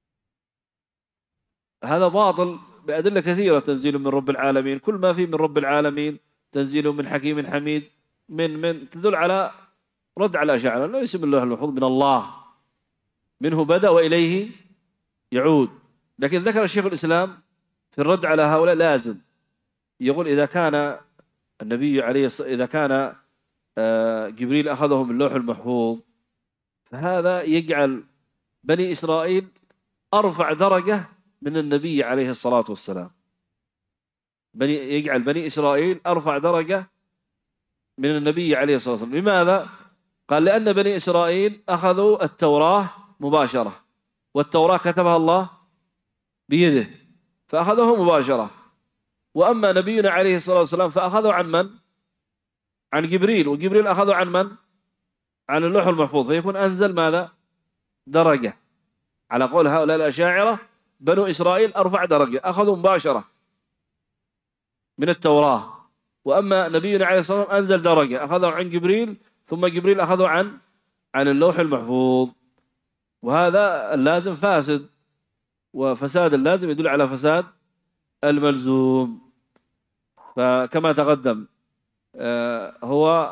هذا باطل بأدلة كثيرة. تنزيل من رب العالمين، كل ما فيه من رب العالمين، تنزيل من حكيم حميد، من من تدل على رد على الأشاعرة. ليس من اللوح المحفوظ، من الله، منه بدأ وإليه يعود. لكن ذكر الشيخ الإسلام في الرد على هؤلاء لازم يقول إذا كان النبي عليه الصلاة إذا كان جبريل أخذه من اللوح المحفوظ، فهذا يجعل بني إسرائيل أرفع درجة من النبي عليه الصلاة والسلام. بني يجعل بني إسرائيل أرفع درجة من النبي عليه الصلاة والسلام. لماذا؟ قال لأن بني إسرائيل أخذوا التوراة مباشرة، والتوراة كتبها الله بيده فأخذه مباشرة. وأما نبينا عليه الصلاة والسلام فأخذه عن من؟ عن جبريل، وجبريل أخذه عن من؟ عن اللوح المحفوظ، فيكون أنزل ماذا؟ درجة. على قول هؤلاء الأشاعرة بنو إسرائيل أرفع درجة، أخذوا مباشرة من التوراة. وأما نبينا عليه الصلاة والسلام أنزل درجة، أخذه عن جبريل، ثم جبريل أخذه عن عن اللوح المحفوظ. وهذا اللازم فاسد، وفساد اللازم يدل على فساد الملزوم. فكما تقدم هو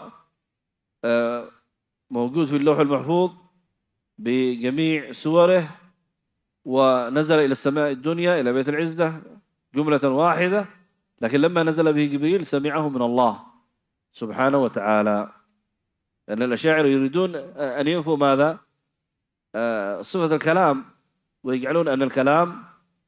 موجود في اللوح المحفوظ بجميع سوره، ونزل إلى السماء الدنيا إلى بيت العزة جملة واحدة. لكن لما نزل به جبريل سمعه من الله سبحانه وتعالى. لأن الأشاعرة يريدون أن ينفوا ماذا؟ صفة الكلام، ويجعلون أن الكلام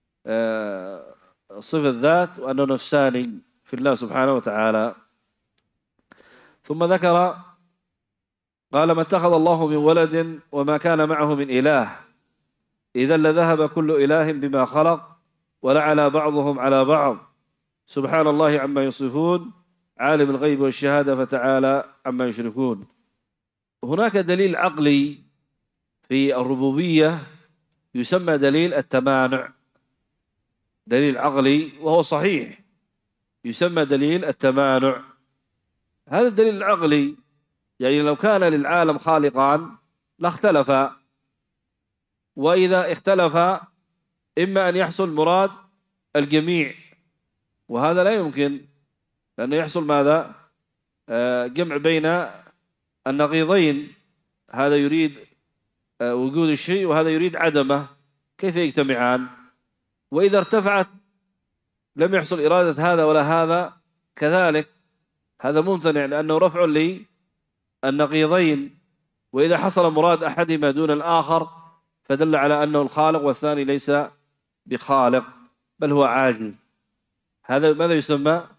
صفة ذات، وأنه نفساني في الله سبحانه وتعالى. ثم ذكر قال ما اتخذ الله من ولد وما كان معه من إله إذا لذهب كل إله بما خلق ولعلى بعضهم على بعض سبحان الله عما يصفون عالم الغيب والشهادة فتعالى عما يشركون. هناك دليل عقلي في الربوبية يسمى دليل التمانع، دليل عقلي وهو صحيح يسمى دليل التمانع. هذا الدليل العقلي يعني لو كان للعالم خالقان لاختلفا، وإذا اختلفا إما أن يحصل مراد الجميع، وهذا لا يمكن، لأنه يحصل ماذا؟ آه جمع بين النقيضين، هذا يريد آه وجود الشيء وهذا يريد عدمه، كيف يجتمعان؟ وإذا ارتفعت لم يحصل إرادة هذا ولا هذا كذلك، هذا ممتنع لأنه رفع للنقيضين. وإذا حصل مراد أحدهما دون الآخر فدل على أنه الخالق والثاني ليس بخالق بل هو عاجز. هذا ماذا يسمى؟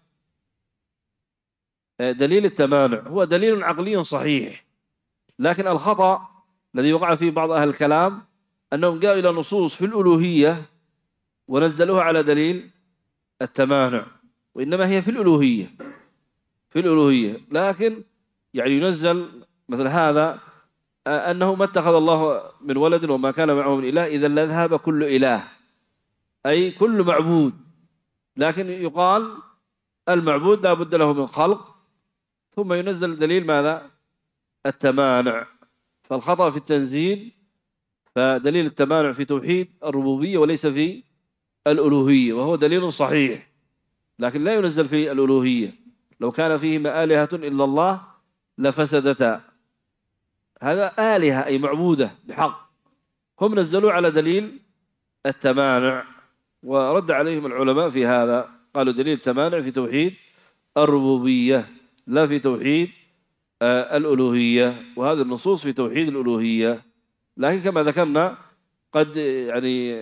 دليل التمانع. هو دليل عقلي صحيح، لكن الخطأ الذي وقع فيه بعض أهل الكلام أنهم جاءوا إلى نصوص في الألوهية ونزلوها على دليل التمانع، وإنما هي في الألوهية في الألوهية لكن يعني ينزل مثل هذا أنه ما اتخذ الله من ولد وما كان معه من إله إذا لذهب كل إله، أي كل معبود. لكن يقال المعبود لا بد له من خلق، ثم ينزل دليل ماذا؟ التمانع. فالخطأ في التنزيل، فدليل التمانع في توحيد الربوبية وليس في الألوهية، وهو دليل صحيح لكن لا ينزل في الألوهية. لو كان فيهما آلهة إلا الله لفسدتا. هذا آلهة أي معبودة بحق، هم نزلوا على دليل التمانع، ورد عليهم العلماء في هذا، قالوا دليل التمانع في توحيد الربوبية لا في توحيد الألوهية، وهذه النصوص في توحيد الألوهية. لكن كما ذكرنا قد يعني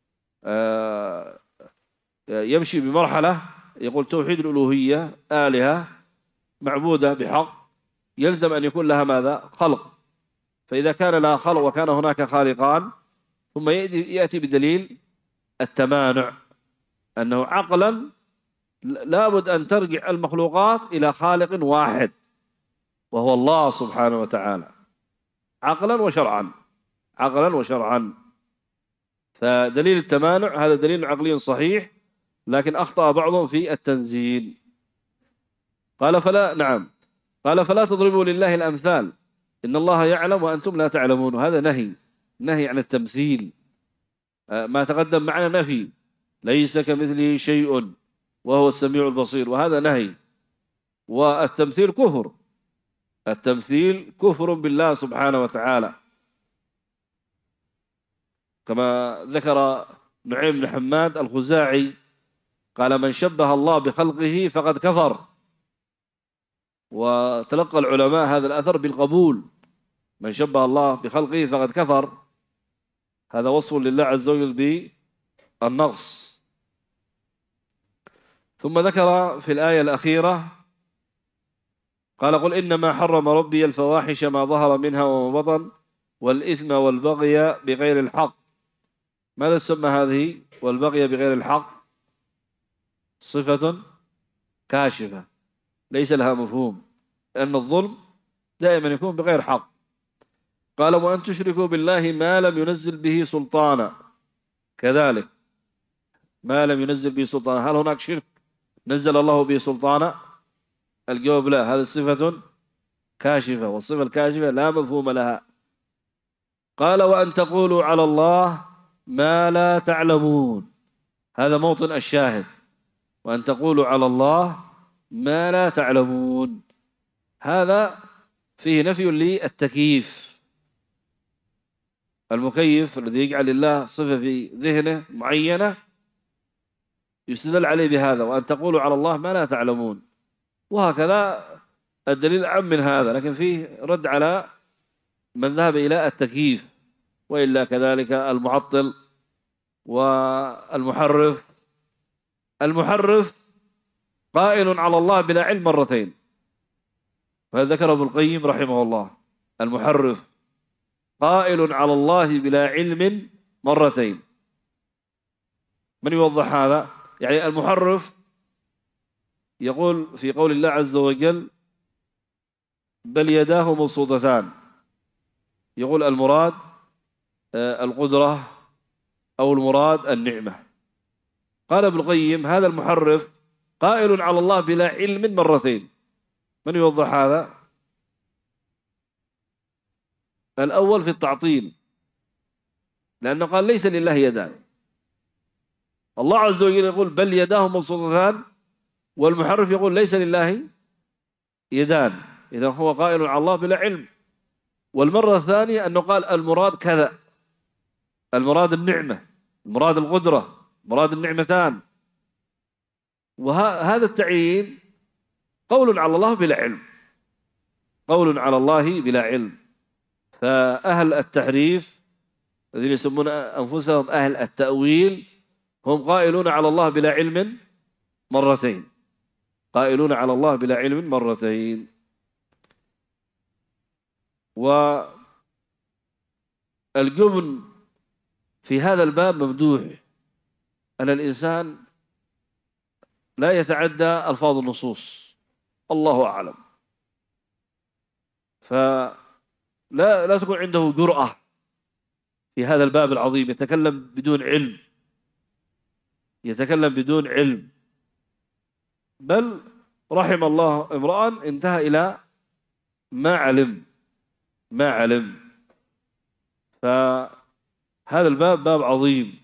يمشي بمرحلة يقول توحيد الألوهية آلهة معبودة بحق يلزم أن يكون لها ماذا؟ خلق. فإذا كان لها خلق وكان هناك خالقان ثم يأتي بدليل التمانع أنه عقلا لابد أن ترجع المخلوقات إلى خالق واحد وهو الله سبحانه وتعالى، عقلا وشرعا عقلا وشرعا. فدليل التمانع هذا دليل عقلي صحيح، لكن أخطأ بعضهم في التنزيل. قال فلا نعم قال فلا تضربوا لله الأمثال إن الله يعلم وأنتم لا تعلمون. وهذا نهي نهي عن التمثيل. ما تقدم معنا نفي ليس كمثله شيء وهو السميع البصير، وهذا نهي. والتمثيل كفر، التمثيل كفر بالله سبحانه وتعالى، كما ذكر نعيم بن حماد الخزاعي قال من شبه الله بخلقه فقد كفر. وتلقى العلماء هذا الأثر بالقبول، من شبه الله بخلقه فقد كفر، هذا وصف لله عز وجل بالنقص. ثم ذكر في الآية الأخيرة قال قل إنما حرم ربي الفواحش ما ظهر منها وما بطن والإثم والبغي بغير الحق. ماذا تسمى هذه والبغي بغير الحق؟ صفة كاشفة ليس لها مفهوم، لأن الظلم دائما يكون بغير حق. قال وأن تشركوا بالله ما لم ينزل به سلطانا، كذلك ما لم ينزل به سلطانا. هل هناك شرك نزل الله به سلطانا؟ الجواب لا، هذه صفة كاشفة، والصفة الكاشفة لا مفهوم لها. قال وأن تقولوا على الله ما لا تعلمون، هذا موطن الشاهد، وأن تقولوا على الله ما لا تعلمون. هذا فيه نفي للتكييف، المكيف الذي يجعل الله صفة في ذهنه معينة يستدل عليه بهذا، وأن تقولوا على الله ما لا تعلمون. وهكذا الدليل أعم من هذا، لكن فيه رد على من ذهب إلى التكييف، وإلا كذلك المعطل والمحرف. المحرف قائل على الله بلا علم مرتين، وهذا ذكره ابن القيم رحمه الله. المحرف قائل على الله بلا علم مرتين. من يوضح هذا؟ يعني المحرف يقول في قول الله عز وجل بل يداه مبسوطتان، يقول المراد القدرة أو المراد النعمة. قال ابن القيم هذا المحرف قائل على الله بلا علم مرتين. من يوضح هذا؟ الأول في التعطيل، لأنه قال ليس لله يدان. الله عز وجل يقول بل يداه مبسوطتان، والمحرف يقول ليس لله يدان، إذا هو قائل على الله بلا علم. والمرة الثانية أنه قال المراد كذا، المراد النعمة، المراد القدرة، مراد النعمتان. وهذا التعيين قول على الله بلا علم، قول على الله بلا علم. فأهل التحريف الذين يسمون أنفسهم أهل التأويل هم قائلون على الله بلا علم مرتين، قائلون على الله بلا علم مرتين. والجبن في هذا الباب ممدوح، أن الإنسان لا يتعدى ألفاظ النصوص، الله أعلم. فلا لا تكون عنده جرأة في هذا الباب العظيم، يتكلم بدون علم، يتكلم بدون علم. بل رحم الله امرأ انتهى إلى ما علم، ما علم. فهذا الباب باب عظيم.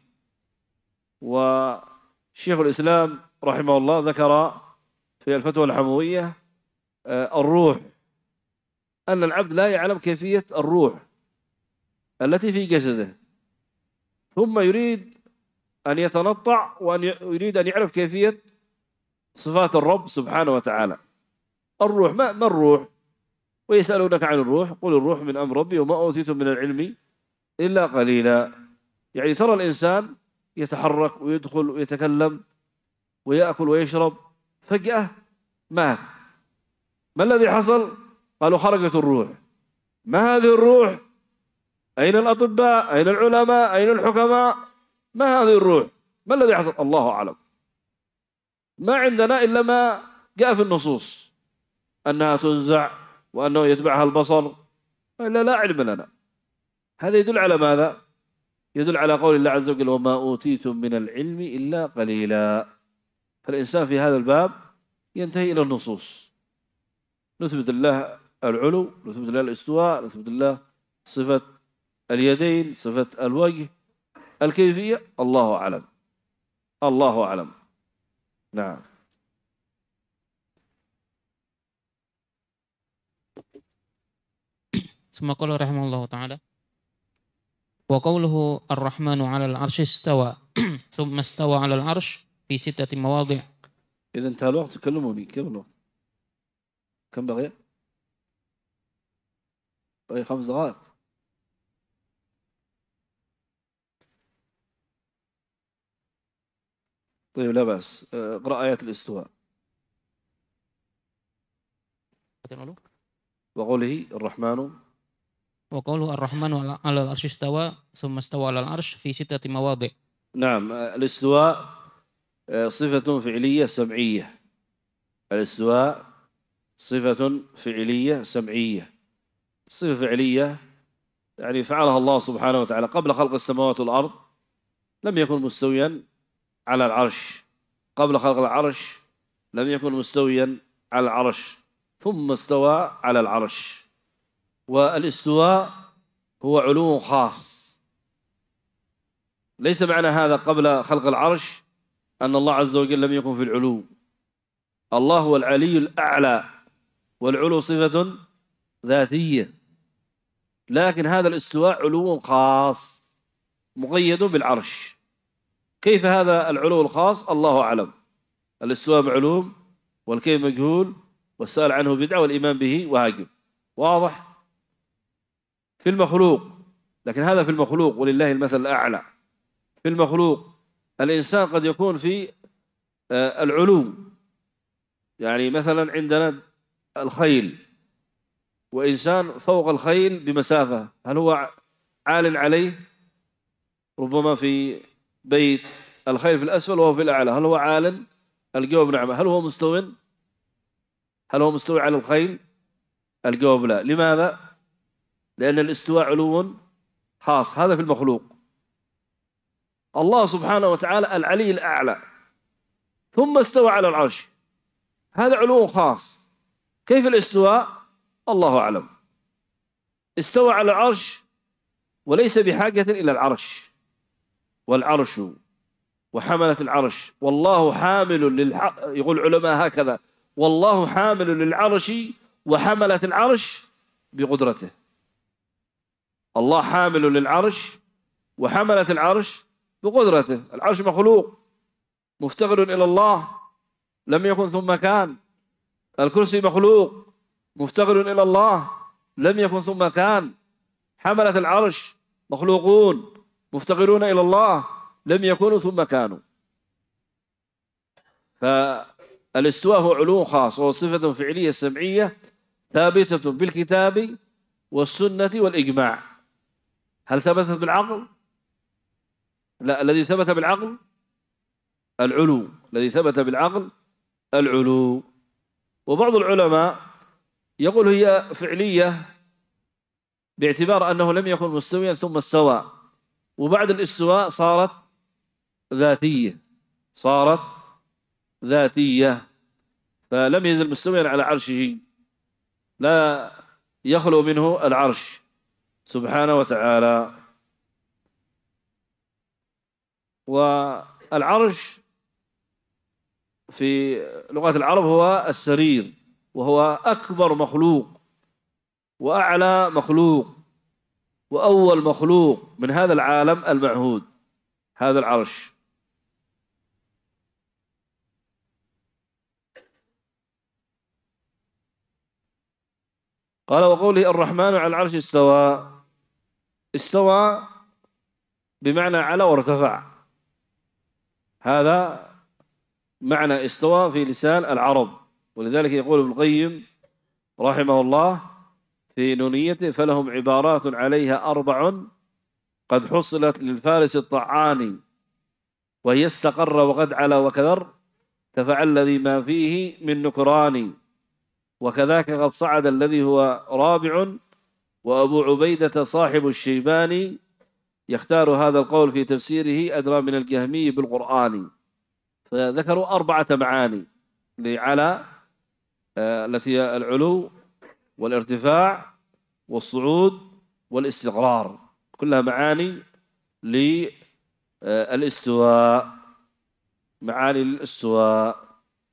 وشيخ الإسلام رحمه الله ذكر في الفتوى الحموية الروح، أن العبد لا يعلم كيفية الروح التي في جسده، ثم يريد أن يتنطع وأن يريد أن يعرف كيفية صفات الرب سبحانه وتعالى. الروح، ما, ما الروح؟ ويسألونك عن الروح قل الروح من أمر ربي وما أوتيتم من العلم إلا قليلا. يعني ترى الإنسان يتحرك ويدخل ويتكلم ويأكل ويشرب، فجأة مات. ما الذي حصل؟ قالوا خرجت الروح. ما هذه الروح؟ أين الأطباء؟ أين العلماء؟ أين الحكماء؟ ما هذه الروح؟ ما الذي حصل؟ الله أعلم. ما عندنا إلا ما جاء في النصوص، أنها تنزع وأنه يتبعها البصر، إلا لا علم لنا. هذا يدل على ماذا؟ يدل على قول الله عز وجل وما أوتيتم من العلم إلا قليلا. فالإنسان في هذا الباب ينتهي إلى النصوص، نثبت الله العلو، نثبت الله الاستواء، نثبت الله صفة اليدين، صفة الوجه، الكيفية الله أعلم، الله أعلم. نعم. ثم قال رحمه الله تعالى وقوله الرحمن على العرش استوى ثم استوى على العرش في ستة مواضع. إذا انتهى الوقت تكلموني. كم الوقت؟ كم بقي؟ بقي خمس دقائق. طيب لا بأس، اقرأ آيات الاستواء. وقوله الرحمن وقوله الرحمن على العرش استوى ثم استوى على العرش في ستة مواضع. نعم. الاستواء صفة فعلية سمعية. الاستواء صفة فعلية سمعية. صفة فعلية يعني فعلها الله سبحانه وتعالى قبل خلق السماوات والأرض، لم يكن مستويا على العرش. قبل خلق العرش لم يكن مستويا على العرش، ثم استوى على العرش. والاستواء هو علو خاص. ليس معنى هذا قبل خلق العرش أن الله عز وجل لم يكن في العلو. الله هو العلي الأعلى، والعلو صفة ذاتية، لكن هذا الاستواء علو خاص مقيد بالعرش. كيف هذا العلو الخاص؟ الله أعلم. الاستواء معلوم والكيف مجهول، والسؤال عنه بدعة والإيمان به واجب. واضح؟ في المخلوق، لكن هذا في المخلوق ولله المثل الأعلى. في المخلوق الإنسان قد يكون في العلو، يعني مثلا عندنا الخيل، وإنسان فوق الخيل بمسافة، هل هو عال عليه؟ ربما في بيت الخيل في الأسفل وهو في الأعلى، هل هو عال؟ الجواب نعم. هل هو مستوٍ؟ هل هو مستوي على الخيل؟ الجواب لا. لماذا؟ لأن الاستواء علو خاص، هذا في المخلوق. الله سبحانه وتعالى العلي الأعلى ثم استوى على العرش، هذا علو خاص. كيف الاستواء؟ الله أعلم. استوى على العرش وليس بحاجة إلى العرش، والعرش وحملة العرش والله حامل للح... يقول العلماء هكذا: والله حامل للعرش وحملة العرش بقدرته. الله حامل للعرش وحملة العرش بقدرته. العرش مخلوق مفتقر إلى الله، لم يكن ثم كان. الكرسي مخلوق مفتقر إلى الله، لم يكن ثم كان. حملة العرش مخلوقون مفتقرون إلى الله، لم يكونوا ثم كانوا. فالاستواء هو علو خاص، وهو صفة فعلية سمعية ثابتة بالكتاب والسنة والإجماع. هل ثبتت بالعقل؟ لا، الذي ثبت بالعقل العلو، الذي ثبت بالعقل العلو. وبعض العلماء يقول هي فعلية باعتبار أنه لم يكن مستويا ثم استوى، وبعد الاستواء صارت ذاتية، صارت ذاتية، فلم يزل مستويا على عرشه، لا يخلو منه العرش سبحانه وتعالى. والعرش في لغة العرب هو السرير، وهو أكبر مخلوق وأعلى مخلوق وأول مخلوق من هذا العالم المعهود، هذا العرش. قال وقوله الرحمن على العرش استوى، استوى بمعنى على وارتفع، هذا معنى استوى في لسان العرب. ولذلك يقول ابن القيم رحمه الله في نونيته فلهم عبارات عليها أربع قد حصلت للفارس الطعاني، وهي استقر وقد علا وكذر تفعل الذي ما فيه من نكران، وكذاك قد صعد الذي هو رابع، وأبو عبيدة صاحب الشيباني يختار هذا القول في تفسيره أدرى من الجهمي بالقرآن. فذكروا أربعة معاني لعلى التي هي العلو والارتفاع والصعود والاستقرار، كلها معاني للاستواء، معاني للاستواء.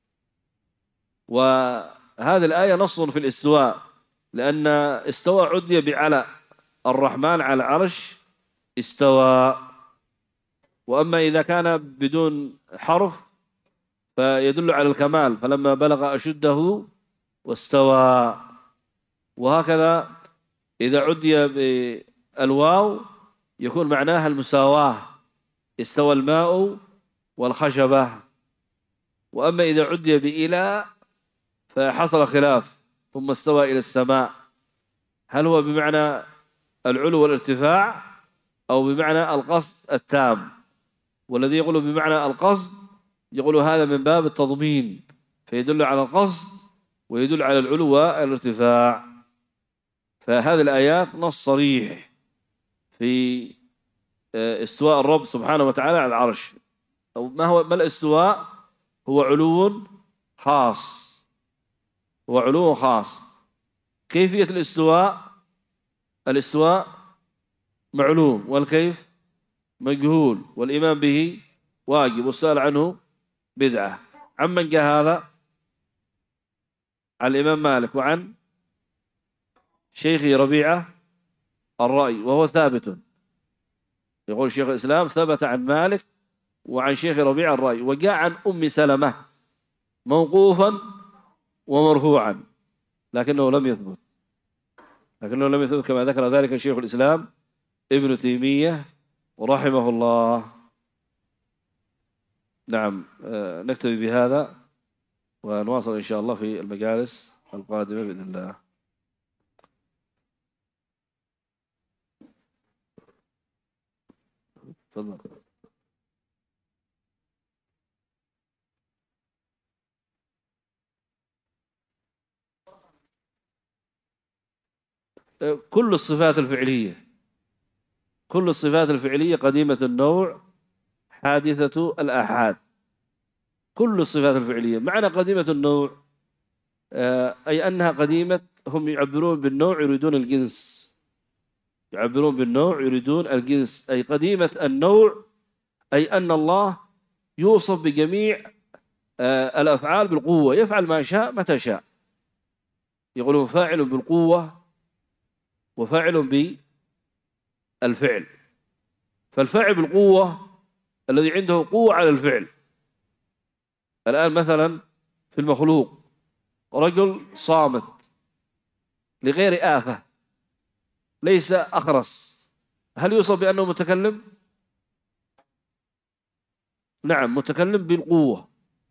وهذه الآية نص في الاستواء، لأن استوى عدي بعلى، الرحمن على العرش استوى. وأما إذا كان بدون حرف فيدل على الكمال، فلما بلغ أشده واستوى. وهكذا إذا عدي بالواو يكون معناها المساواة، استوى الماء والخشبة. وأما إذا عدي بإلى فحصل خلاف، ثم استوى إلى السماء، هل هو بمعنى العلو والارتفاع أو بمعنى القصد التام؟ والذي يقول بمعنى القصد يقول هذا من باب التضمين، فيدل على القصد ويدل على العلو والارتفاع. فهذه الآيات نص صريح في استواء الرب سبحانه وتعالى على العرش. أو ما هو ما الاستواء؟ هو علو خاص، هو علو خاص. كيفية الاستواء؟ الاستواء معلوم، والكيف مجهول، والإيمان به واجب، والسؤال عنه بدعة. عمن جاء هذا؟ عن الإمام مالك وعن شيخي ربيعة الرأي، وهو ثابت. يقول شيخ الإسلام ثبت عن مالك وعن شيخ ربيعة الرأي. وجاء عن أم سلمة موقوفا ومرفوعا، لكنه لم يثبت، لكنه لم يثبت كما ذكر ذلك شيخ الإسلام ابن تيمية رحمه الله. نعم، نكتفي بهذا ونواصل إن شاء الله في المجالس القادمة بإذن الله. تفضل. كل الصفات الفعلية، كل الصفات الفعلية قديمة النوع حادثة الآحاد. كل الصفات الفعلية معنى قديمة النوع أي أنها قديمة، هم يعبرون بالنوع يريدون الجنس، يعبرون بالنوع يريدون الجنس، أي قديمة النوع، أي أن الله يوصف بجميع الأفعال بالقوة، يفعل ما شاء متى شاء. يقولون فاعل بالقوة وفاعل بالفعل. فالفاعل بالقوة الذي عنده قوة على الفعل. الآن مثلا في المخلوق رجل صامت لغير آفة، ليس أخرس، هل يوصف بأنه متكلم؟ نعم، متكلم بالقوة.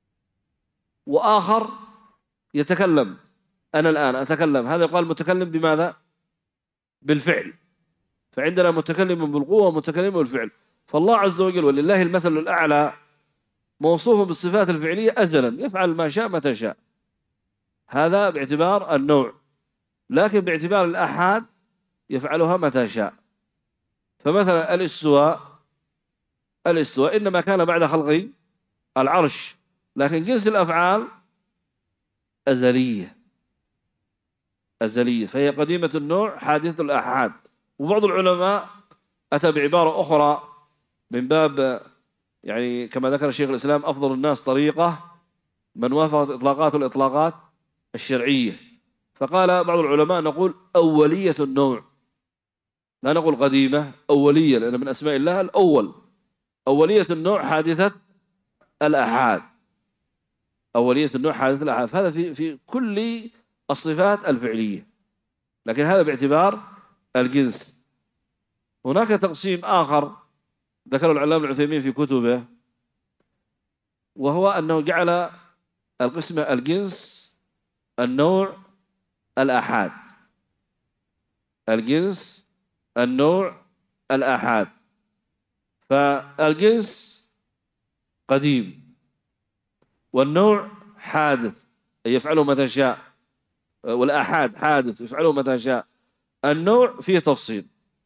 وآخر يتكلم، أنا الآن أتكلم، هذا يقال متكلم بماذا؟ بالفعل. فعندنا متكلم بالقوة ومتكلم بالفعل. فالله عز وجل ولله المثل الأعلى موصوف بالصفات الفعلية أزلا، يفعل ما شاء متى شاء، هذا باعتبار النوع. لكن باعتبار الآحاد يفعلها متى شاء. فمثلا الاستواء، الاستواء إنما كان بعد خلق العرش، لكن جنس الأفعال أزلية، أزلية، فهي قديمة النوع حادثة الآحاد. وبعض العلماء أتى بعبارة أخرى من باب يعني كما ذكر شيخ الإسلام أفضل الناس طريقة من وافقت إطلاقات الإطلاقات الشرعية. فقال بعض العلماء نقول أولية النوع، لا نقول قديمة، أولية، لأن من أسماء الله الأول. أولية النوع حادثة الآحاد، أولية النوع حادثة الآحاد، هذا في في كل الصفات الفعلية، لكن هذا باعتبار الجنس. هناك تقسيم آخر ذكره العلامة العثيمين في كتبه، وهو أنه جعل القسم الجنس النوع الآحاد، الجنس النوع الآحاد. فالجنس قديم، والنوع حادث يفعله متى شاء، والآحاد حادث يفعله متى شاء. النوع فيه تفصيل،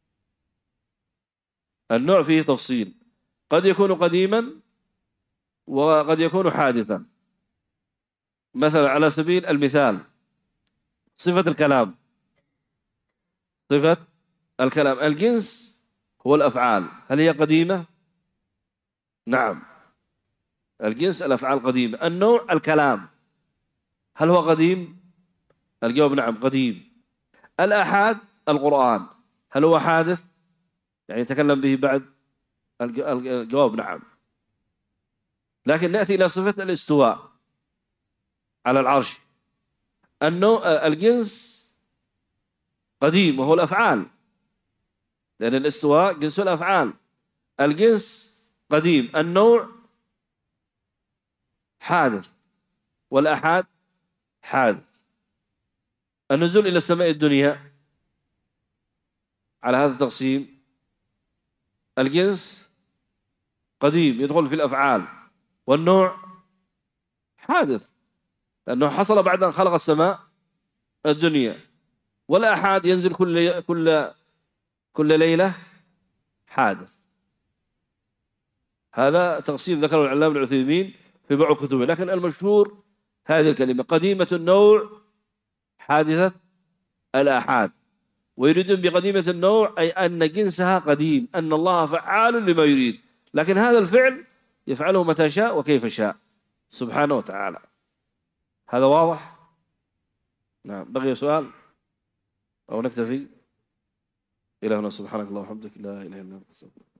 النوع فيه تفصيل، قد يكون قديما وقد يكون حادثا. مثلا على سبيل المثال صفة الكلام، صفة الكلام الجنس هو الأفعال، هل هي قديمة؟ نعم، الجنس الأفعال قديمة. النوع الكلام، هل هو قديم؟ الجواب نعم قديم. الآحاد القرآن، هل هو حادث يعني يتكلم به بعد؟ الجواب نعم. لكن نأتي إلى صفة الاستواء على العرش، النوع الجنس قديم وهو الأفعال، لأن الاستواء جنس الأفعال. الجنس قديم، النوع حادث، والآحاد حادث. النزول إلى السماء الدنيا على هذا التقسيم، الجنس قديم يدخل في الأفعال، والنوع حادث لأنه حصل بعد أن خلق السماء الدنيا. والآحاد ينزل كل كل كل ليلة حادث. هذا تقسيم ذكره العلامة العثيمين في بعض كتبه، لكن المشهور هذه الكلمة قديمة النوع حادثة الآحاد. ويريدون بقديمة النوع أي أن جنسها قديم، أن الله فعال لما يريد، لكن هذا الفعل يفعله متى شاء وكيف شاء سبحانه وتعالى. هذا واضح؟ نعم. بقي سؤال أو نكتفي؟ إلى هنا. سبحانك اللهم وبحمدك، لا إله إلا أنت.